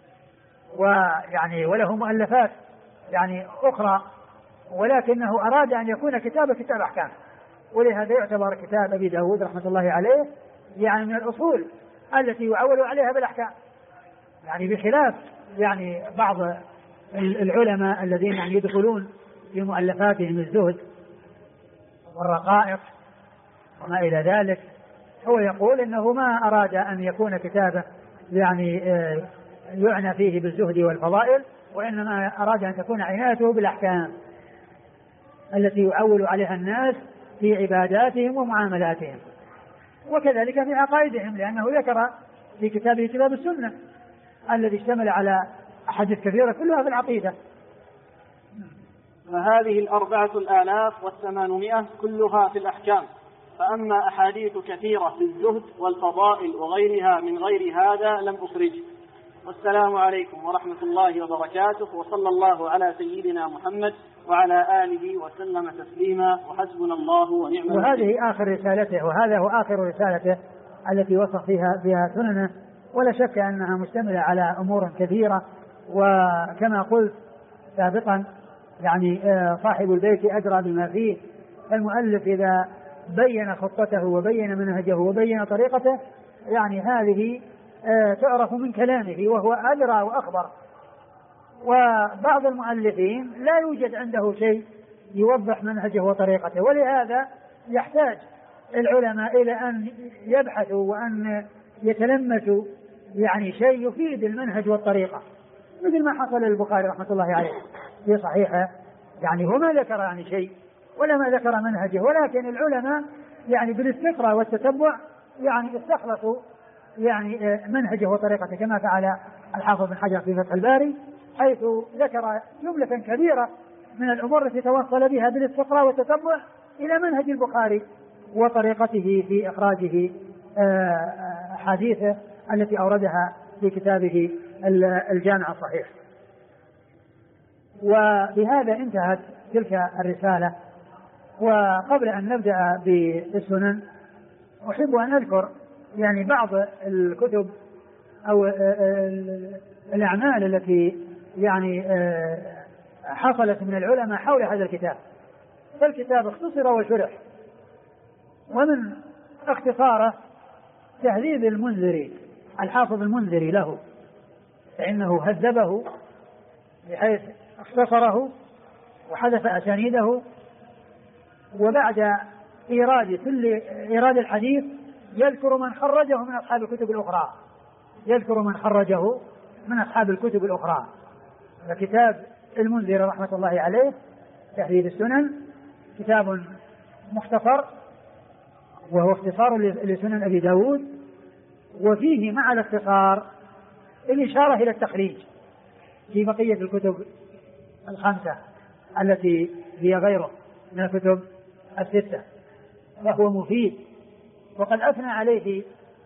وله مؤلفات يعني أخرى، ولكنه أراد أن يكون كتاب أحكام، ولهذا يعتبر كتاب أبي داود رحمة الله عليه يعني من الأصول التي يعول عليها بالأحكام، يعني بخلاف يعني بعض العلماء الذين يعني يدخلون في مؤلفاتهم الزهد والرقائق وما إلى ذلك، هو يقول إنه ما أراد أن يكون كتابه يعني يعنى فيه بالزهد والفضائل، وإنما أراد أن تكون عنايته بالأحكام التي يعول عليها الناس في عباداتهم ومعاملاتهم، وكذلك في عقائدهم، لأنه ذكر في كتابه كتاب السنة الذي اشتمل على أحاديث كثيرة كلها في العقيدة. فهذه 4800 كلها في الأحكام، فأما أحاديث كثيرة في الزهد والفضائل وغيرها من غير هذا لم أخرج. والسلام عليكم ورحمة الله وبركاته، وصلى الله على سيدنا محمد وعلى آله وسلم تسليما، وحسبنا الله ونعم الوكيل. وهذه آخر رسالته، وهذا هو آخر رسالته التي وصف فيها سننه، ولا شك أنها مشتملة على أمور كثيرة، وكما قلت سابقا يعني صاحب البيت أدرى بما فيه، المؤلف إذا بين خطته وبين منهجه وبين طريقته يعني هذه تعرف من كلامه وهو أدرى وأخبر. وبعض المؤلفين لا يوجد عنده شيء يوضح منهجه وطريقته، ولهذا يحتاج العلماء إلى أن يبحثوا وأن يتلمسوا يعني شيء يفيد المنهج والطريقة، مثل ما حصل للبخاري رحمة الله عليه في صحيحه يعني هو ما ذكر يعني شيء ولا ما ذكر منهجه، ولكن العلماء يعني بالاستقراء والتتبع يعني استخلصوا يعني منهجه وطريقته، كما فعل الحافظ بن حجر في فتح الباري، حيث ذكر جملة كبيرة من الأمور التي توصل بها بالاستقراء والتتبع إلى منهج البخاري وطريقته في إخراجه أحاديثه التي أوردها في كتابه الجامع الصحيح. وبهذا انتهت تلك الرسالة. وقبل أن نبدأ بالسنن أحب أن أذكر يعني بعض الكتب أو الأعمال التي يعني حصلت من العلماء حول هذا الكتاب. فالكتاب اختصر وشرح، ومن اختصاره تهذيب المنذري، الحافظ المنذري له، فإنه هذبه بحيث اختصره وحذف أسانيده، وبعد إيراد الحديث يذكر من خرجه من أصحاب الكتب الأخرى، فكتاب المنذري رحمة الله عليه تهذيب السنن كتاب مختصر، وهو اختصار لسنن أبي داود، وفيه مع الاختصار الإشارة إلى التخريج في بقية الكتب الخمسة التي هي غيره من الكتب الستة، فهو مفيد. وقد أثنى عليه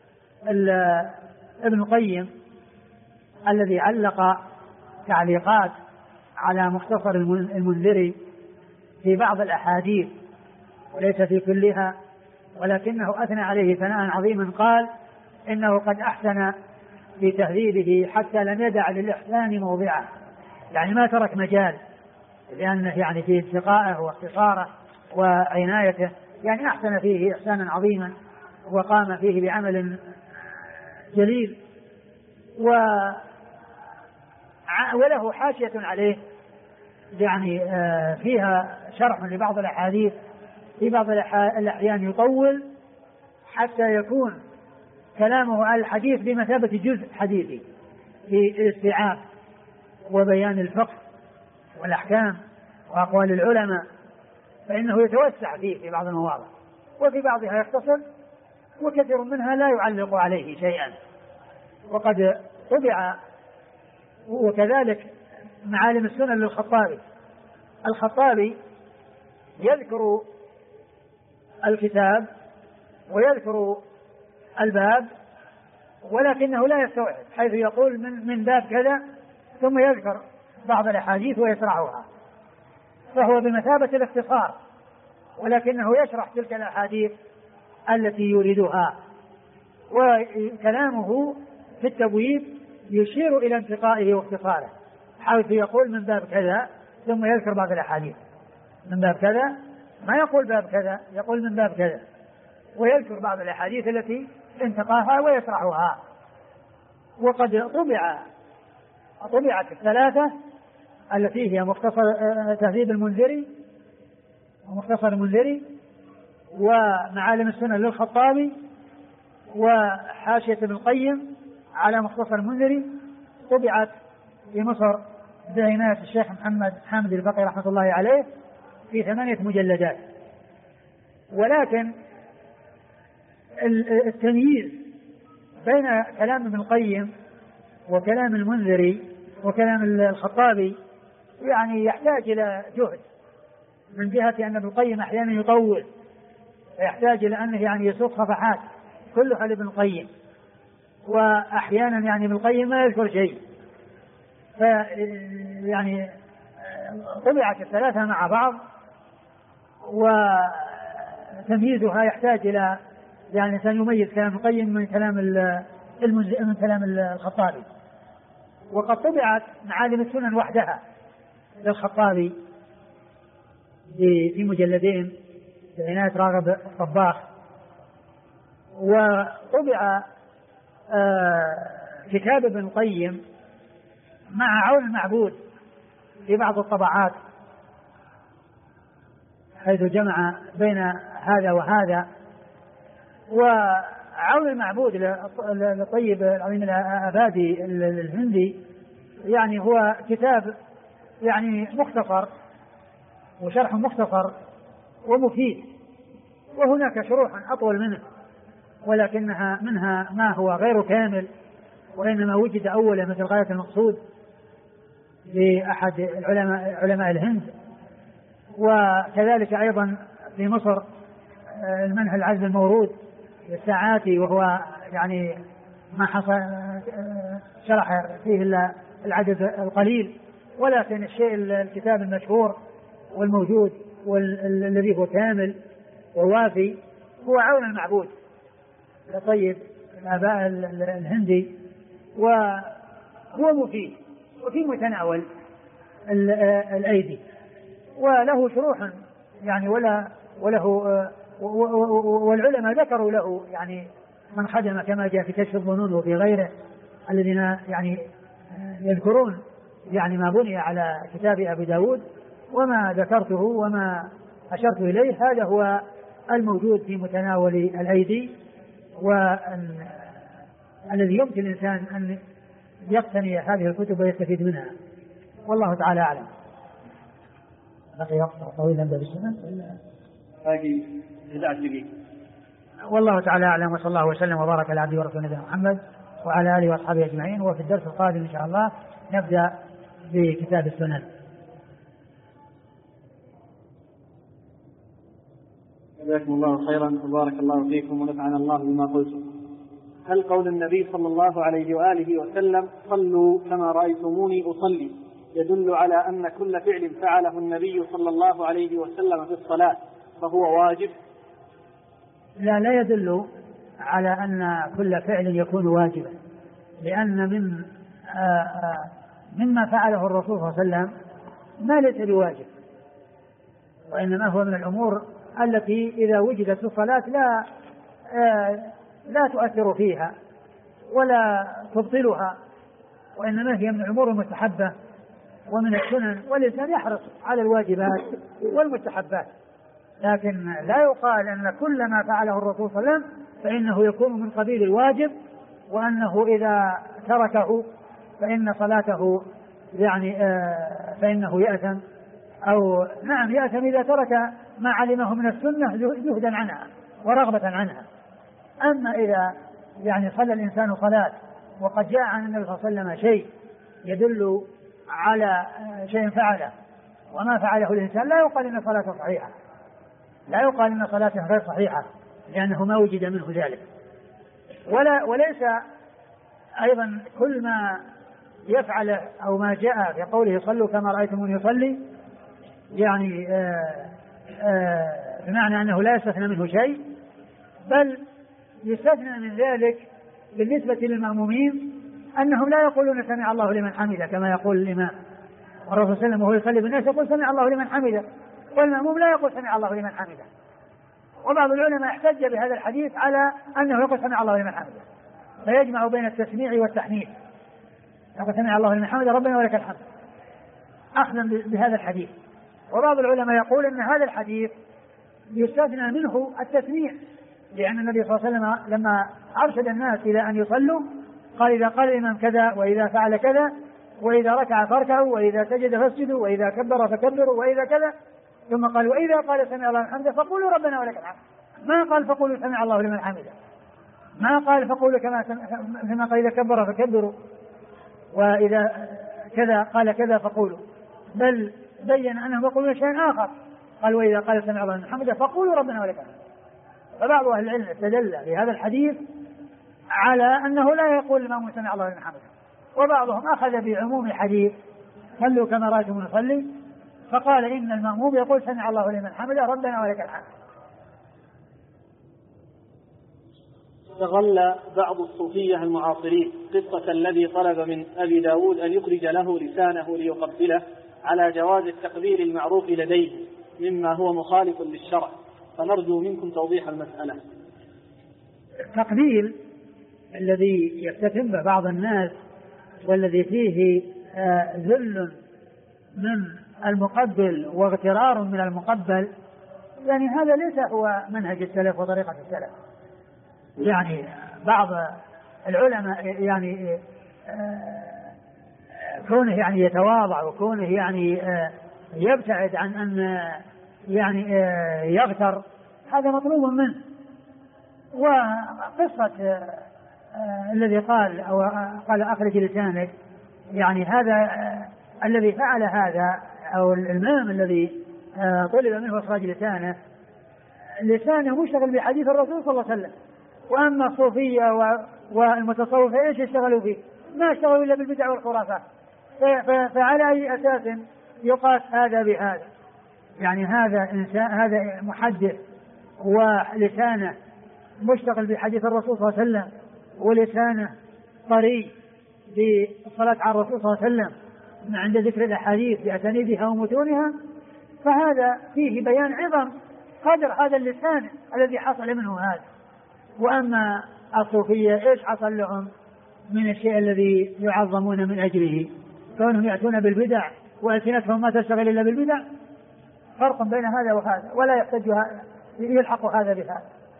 ابن القيم الذي علق تعليقات على مختصر المنذري في بعض الأحاديث وليس في كلها، ولكنه أثنى عليه ثناء عظيما، قال إنه قد أحسن في تهذيبه حتى لم يدع للإحسان موضعه، يعني ما ترك مجال، لأنه يعني في انتقائه واختصاره وعنايته يعني أحسن فيه إحسانا عظيما، وقام فيه بعمل جليل. وله حاشية عليه يعني فيها شرح لبعض الأحاديث، في بعض الأحيان يطول حتى يكون كلامه على الحديث بمثابة جزء حديثي في الاستيعاب وبيان الفقه والأحكام وأقوال العلماء، فإنه يتوسع فيه في بعض المواضع، وفي بعضها يختصر، وكثير منها لا يعلق عليه شيئا. وقد طبع وكذلك معالم السنن للخطابي. الخطابي يذكر الكتاب ويذكر الباب، ولكنه لا يستوعب، حيث يقول من باب كذا ثم يذكر بعض الأحاديث ويشرحها، فهو بمثابة الاختصار، ولكنه يشرح تلك الأحاديث التي يريدها. وكلامه في التبويب يشير إلى انتقائه واختصاره، حيث يقول من باب كذا ثم يذكر بعض الأحاديث، من باب كذا، ما يقول باب كذا، يقول من باب كذا، ويذكر بعض الأحاديث التي انتقاها ويشرحها. وقد طبعت الثلاثة التي هي مختصر تهذيب المنذري ومختصر المنذري ومعالم السنن للخطابي وحاشية ابن القيم على مختصر المنذري، طبعت في مصر بعناية الشيخ محمد حامد البقي رحمة الله عليه في 8 مجلدات. ولكن التمييز بين كلام ابن القيم وكلام المنذري وكلام الخطابي يعني يحتاج إلى جهد، من جهة أن ابن القيم أحيانا يطول، ويحتاج إلى أنه يعني يسوق صفحات كلها لابن القيم، وأحيانا يعني ابن القيم ما يذكر شيء. يعني طبعت الثلاثة مع بعض، وتمييزها يحتاج إلى يعني الإنسان يميز كلام ابن القيم من كلام الخطابي. وقد طبعت معالم السنن وحدها للخطابي في مجلدين بعناية راغب الطباخ. وطبع كتاب ابن القيم مع عون المعبود في بعض الطبعات، حيث جمع بين هذا وهذا. وعون المعبود للطيب العظيم الآبادي الهندي يعني هو كتاب يعني مختصر وشرح مختصر ومفيد، وهناك شروح أطول منه ولكنها منها ما هو غير كامل، وإنما وجد أولا مثل غاية المقصود لأحد علماء الهند، وكذلك أيضا في مصر المنهج العزب المورود للساعاتي، وهو يعني ما حصل شرح فيه إلا العدد القليل، ولكن الكتاب المشهور والموجود والذي هو كامل ووافي هو عون المعبود لطيب الآباء الهندي، وهو مفيد وفي متناول الأيدي، وله شروح يعني والعلماء ذكروا له يعني من خدم كما جاء في كشف الظنون وفي غيره الذين يعني يذكرون يعني ما بني على كتاب أبي داود، وما ذكرته وما أشرت إليه هذا هو الموجود في متناول الأيدي، والذي يمكن الإنسان أن يقتني هذه الكتب ويستفيد منها، والله تعالى أعلم. بقي وقت طويل نبدأ بالسنة باقي 11 دقيقة. والله تعالى أعلم، وصلى الله وسلم وبارك على عبده ورسوله نبينا محمد وعلى آله وأصحابه أجمعين. وفي الدرس القادم إن شاء الله نبدأ بكتاب السنن. جزاكم الله خيرا وبارك الله فيكم ونفعنا الله بما قلتم. هل قول النبي صلى الله عليه وآله وسلم صلوا كما رأيتموني أصلي يدل على أن كل فعل فعله النبي صلى الله عليه وسلم في الصلاة فهو واجب؟ لا يدل على أن كل فعل يكون واجبا، لأن مما فعله الرسول صلى الله عليه وسلم ما ليس بواجب، وإنما هو من الأمور التي إذا وجدت في الصلاة لا تؤثر فيها ولا تبطلها، وإنما هي من الأمور المستحبة ومن السنن، والإنسان يحرص على الواجبات والمستحبات، لكن لا يقال أن كل ما فعله الرسول صلى الله عليه وسلم فإنه يكون من قبيل الواجب، وأنه إذا تركه فإن صلاته يعني فإنه يأثم، أو نعم يأثم إذا ترك ما علمه من السنة زهدا عنها ورغبة عنها. أما إذا يعني صلى الإنسان صلاة وقد جاء عن النبي صلى الله عليه وسلم شيء يدل على شيء فعله وما فعله الإنسان، لا يقال إن صلاته صحيحة، لا يقال إن صلاته غير صحيحة، لأنه ما وجد منه ذلك. وليس أيضا كل ما يفعله أو ما جاء في قوله صلوا كما رأيتموني يصلي يعني بمعنى أنه لا يستثنى منه شيء، بل يستثنى من ذلك بالنسبة للمأمومين أنهم لا يقولون سمع الله لمن حمده كما يقول الإمام، والرسول صلى الله عليه وسلم وهو يصلي بالناس يقول سمع الله لمن حمده، والمأموم لا يقول سمع الله لمن حمده. وبعض العلماء احتج بهذا الحديث على أنه يقول سمع الله لمن حمده، فيجمع بين التسميع والتحميد، يقول سمع الله لمن حمده ربنا ولك الحمد أخذا بهذا الحديث. وبعض العلماء يقول أن هذا الحديث يستثنى منه التسميع، لأن النبي صلى الله عليه وسلم لما أرشد الناس إلى أن يصلوا قال إذا قال الإمام كذا وإذا فعل كذا وإذا ركع فاركعوا وإذا سجد فاسجدوا وإذا كبر فكبروا وإذا كذا، ثم قال وإذا قال سمع الله لمن حمده فقولوا ربنا ولك الحمد. ما قال فقولوا سمع الله لمن حمده، ما قال فقولوا كما قال إذا كبر فكبروا وإذا كذا قال كذا فقولوا، بل بين أنهم يقولون شيئا آخر، قال وإذا قال سمع الله لمن حمده فقولوا ربنا ولك الحمد. فبعض أهل العلم استدل بهذا الحديث على أنه لا يقول الإمام سمع الله لمن حمده، وبعضهم أخذ بعموم الحديث صلوا كما رأيتم نصلي فقال إن المأموم يقول سمع الله لمن حمده ربنا ولك الحمد. استغل بعض الصوفية المعاصرين قصة الذي طلب من أبي داود أن يخرج له لسانه ليقبله على جواز التقبيل المعروف لديه مما هو مخالف للشرع، فنرجو منكم توضيح المسألة. التقبيل الذي يفتتن به بعض الناس والذي فيه ذل من المقبل واغترار من المقبل، يعني هذا ليس هو منهج السلف وطريقة السلف. يعني بعض العلماء يعني كونه يعني يتواضع وكونه يعني يبتعد عن أن يعني يغتر، هذا مطلوب منه. وقصة الذي قال أو قال أخرج لسانك، يعني هذا الذي فعل هذا أو الإمام الذي طلب منه إخراج لسانه مشتغل بحديث الرسول صلى الله عليه وسلم. وأما الصوفية والمتصوفة إيش يشتغلوا فيه؟ ما اشتغلوا إلا بالبدع والخرافات. فعلى أي أساس يقاس هذا بهذا؟ يعني هذا إنسان، هذا محدث ولسانه مشتغل بحديث الرسول صلى الله عليه وسلم، ولسانه طري بالصلاة على الرسول صلى الله عليه وسلم عند ذكر الأحاديث بأسانيدها ومتونها، فهذا فيه بيان عظم قدر هذا اللسان الذي حصل منه هذا. وأما الصوفية إيش حصل لهم من الشيء الذي يعظمون من أجله؟ كونهم يأتون بالبدع وألسنتهم ما تشتغل إلا بالبدع. فرق بين هذا وهذا، ولا يحتاج يلحق هذا بهذا.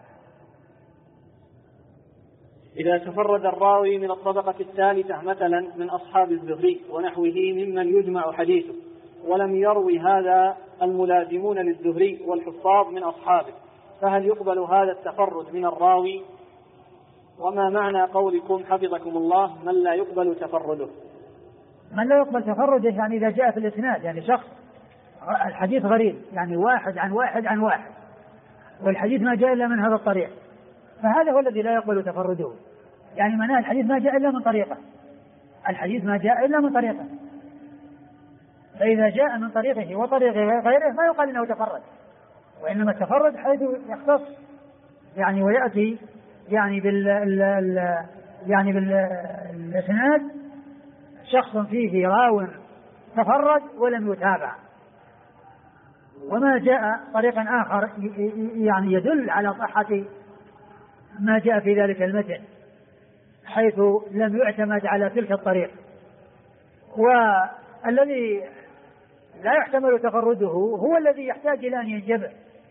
إذا تفرد الراوي من الطبقة الثالثة مثلا من أصحاب الزهري ونحوه ممن يجمع حديثه، ولم يروي هذا الملازمون للزهري والحفاظ من أصحابه، فهل يقبل هذا التفرد من الراوي؟ وما معنى قولكم حفظكم الله من لا يقبل تفرده؟ من لا يقبل تفرده يعني إذا جاء في الإسناد، يعني شخص الحديث غريب، يعني واحد عن واحد عن واحد، والحديث ما جاء إلا من هذا الطريق، فهذا هو الذي لا يقبل تفرده. يعني معناه الحديث ما جاء إلا من طريقه، الحديث ما جاء إلا من طريقه. فإذا جاء من طريقه وطريق غيره ما يقال إنه تفرد، وإنما التفرد حيث يختص يعني ويأتي يعني بالإسناد شخص فيه راو تفرد ولم يتابع، وما جاء طريقا آخر يعني يدل على صحة ما جاء في ذلك المتن حيث لم يعتمد على تلك الطريق. والذي لا يحتمل تفرده هو الذي يحتاج إلى أن ينجبر،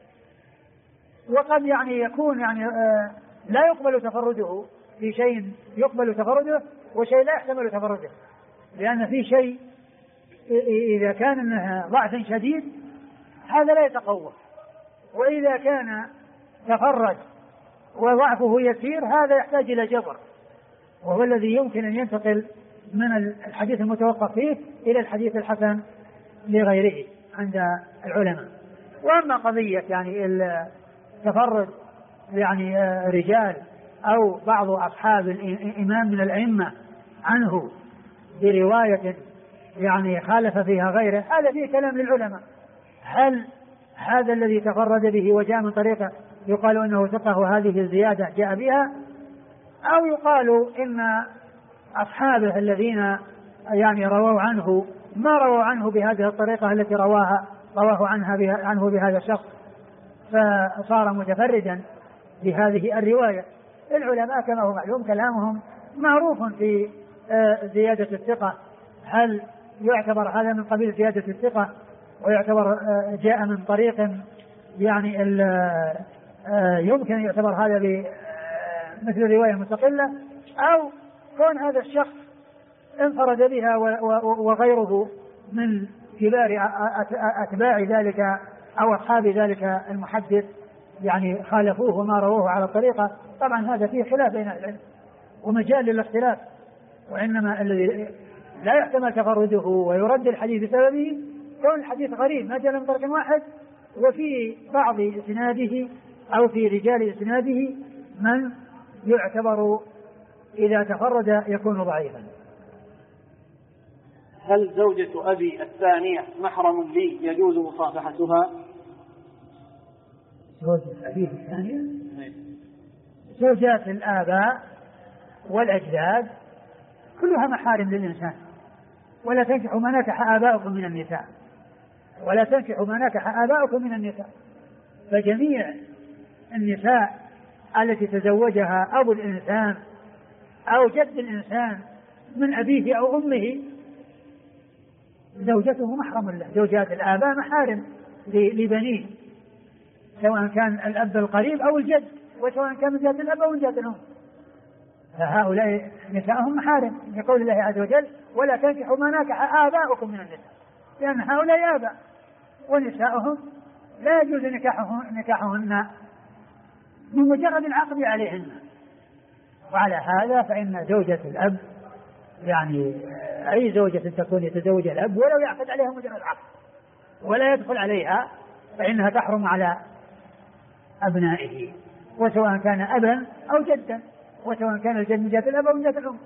وقد يعني يكون يعني لا يقبل تفرده في شيء يقبل تفرده وشيء لا يحتمل تفرده، لأن في شيء إذا كان منها ضعف شديد هذا لا يتقوى، وإذا كان تفرد وضعفه يسير هذا يحتاج إلى جبر، وهو الذي يمكن أن ينتقل من الحديث المتوقف فيه إلى الحديث الحسن لغيره عند العلماء. وأما قضية يعني التفرد يعني رجال أو بعض أصحاب الإمام من الأئمة عنه برواية يعني خالف فيها غيره، هذا فيه كلام للعلماء. هل هذا الذي تفرد به وجاء من طريقه يقال أنه ثقة وهذه الزيادة جاء بها، أو يقال إن أصحابه الذين يعني رووا عنه ما رووا عنه بهذه الطريقة التي رواه عنه بهذا الشخص فصار متفردا بهذه الرواية. العلماء كما هو معلوم كلامهم معروف في زيادة الثقة، هل يعتبر هذا من قبيل زيادة الثقة ويعتبر جاء من طريق يعني يمكن يعتبر هذا مثل رواية مستقلة، أو كون هذا الشخص انفرد بها وغيره من كبار أتباع ذلك أو أصحاب ذلك المحدث يعني خالفوه وما رووه على الطريقة. طبعا هذا فيه خلاف بين العلم ومجال للاختلاف، وإنما الذي لا يحتمل تفرده ويرد الحديث بسببه كون الحديث غريب ما جاء من طريق واحد، وفي بعض إسناده أو في رجال إسناده من يعتبر إذا تفرد يكون ضعيفا. هل زوجة أبي الثانية محرم لي يجوز مصافحتها؟ زوجة أبيه الثانية زوجات الآباء والأجداد كلها محارم للإنسان، ولا تنكحوا ما نكح آباؤكم من النساء، ولا تنكحوا ما نكح آباؤكم من النساء. فجميع النساء التي تزوجها أبو الإنسان أو جد الإنسان من أبيه أو أمه زوجته محرم له. زوجات الآباء محارم لبنيه سواء كان الأب القريب أو الجد، وسواء كان من جهة الأب أو من جهة الأم، فهؤلاء نساءهم محارم لقول الله عز وجل ولا تنكحوا ما نكح آباؤكم من النساء. لأن هؤلاء آباء ونساؤهم لا يجوز نكاحهن بمجرد العقد عليهن. وعلى هذا فإن زوجة الأب يعني أي زوجة تكون يتزوج الأب ولو يعقد عليها مجرد عقد ولا يدخل عليها فإنها تحرم على أبنائه، وسواء كان أبا أو جدا، وسواء كان الجد من جهة الأب أو من جهة الأم.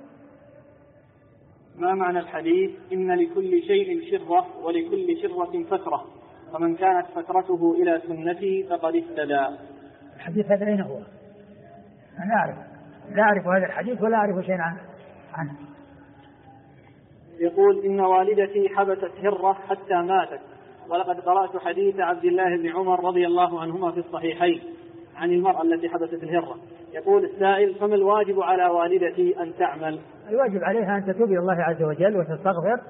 ما معنى الحديث إن لكل شيء شرة ولكل شرة فترة، فمن كانت فترته إلى سنتي فقد اهتدى؟ الحديث هذا أين هو؟ أنا لا أعرف هذا الحديث ولا أعرف شيئا عنه. يقول إن والدتي حبست هرة حتى ماتت، ولقد قرأت حديث عبد الله بن عمر رضي الله عنهما في الصحيحين عن المرأة التي حبست الهرة. يقول السائل: فما الواجب على والدتي أن تعمل؟ الواجب عليها أن تتوب إلى الله عز وجل وتستغفر،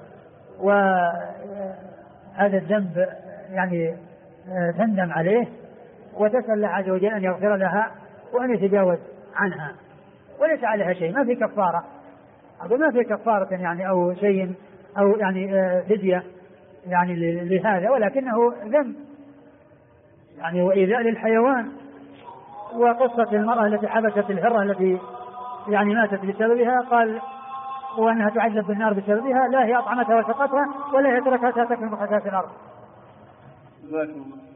وهذا الذنب يعني تندم عليه وتسأل الله عز وجل أن يغفر لها وأن يتجاوز عنها، وليس عليها شيء، ما في كفارة، ما في كفارة يعني أو شيء أو يعني فدية يعني لهذا، ولكنه ذنب يعني وإيذاء للحيوان. وقصة المرأة التي حبست الهرة التي يعني ماتت بسببها قال وأنها تعذب بالنار بسببها، لا هي أطعمتها وسقتها ولا هي تركتها تكن بخساس الأرض.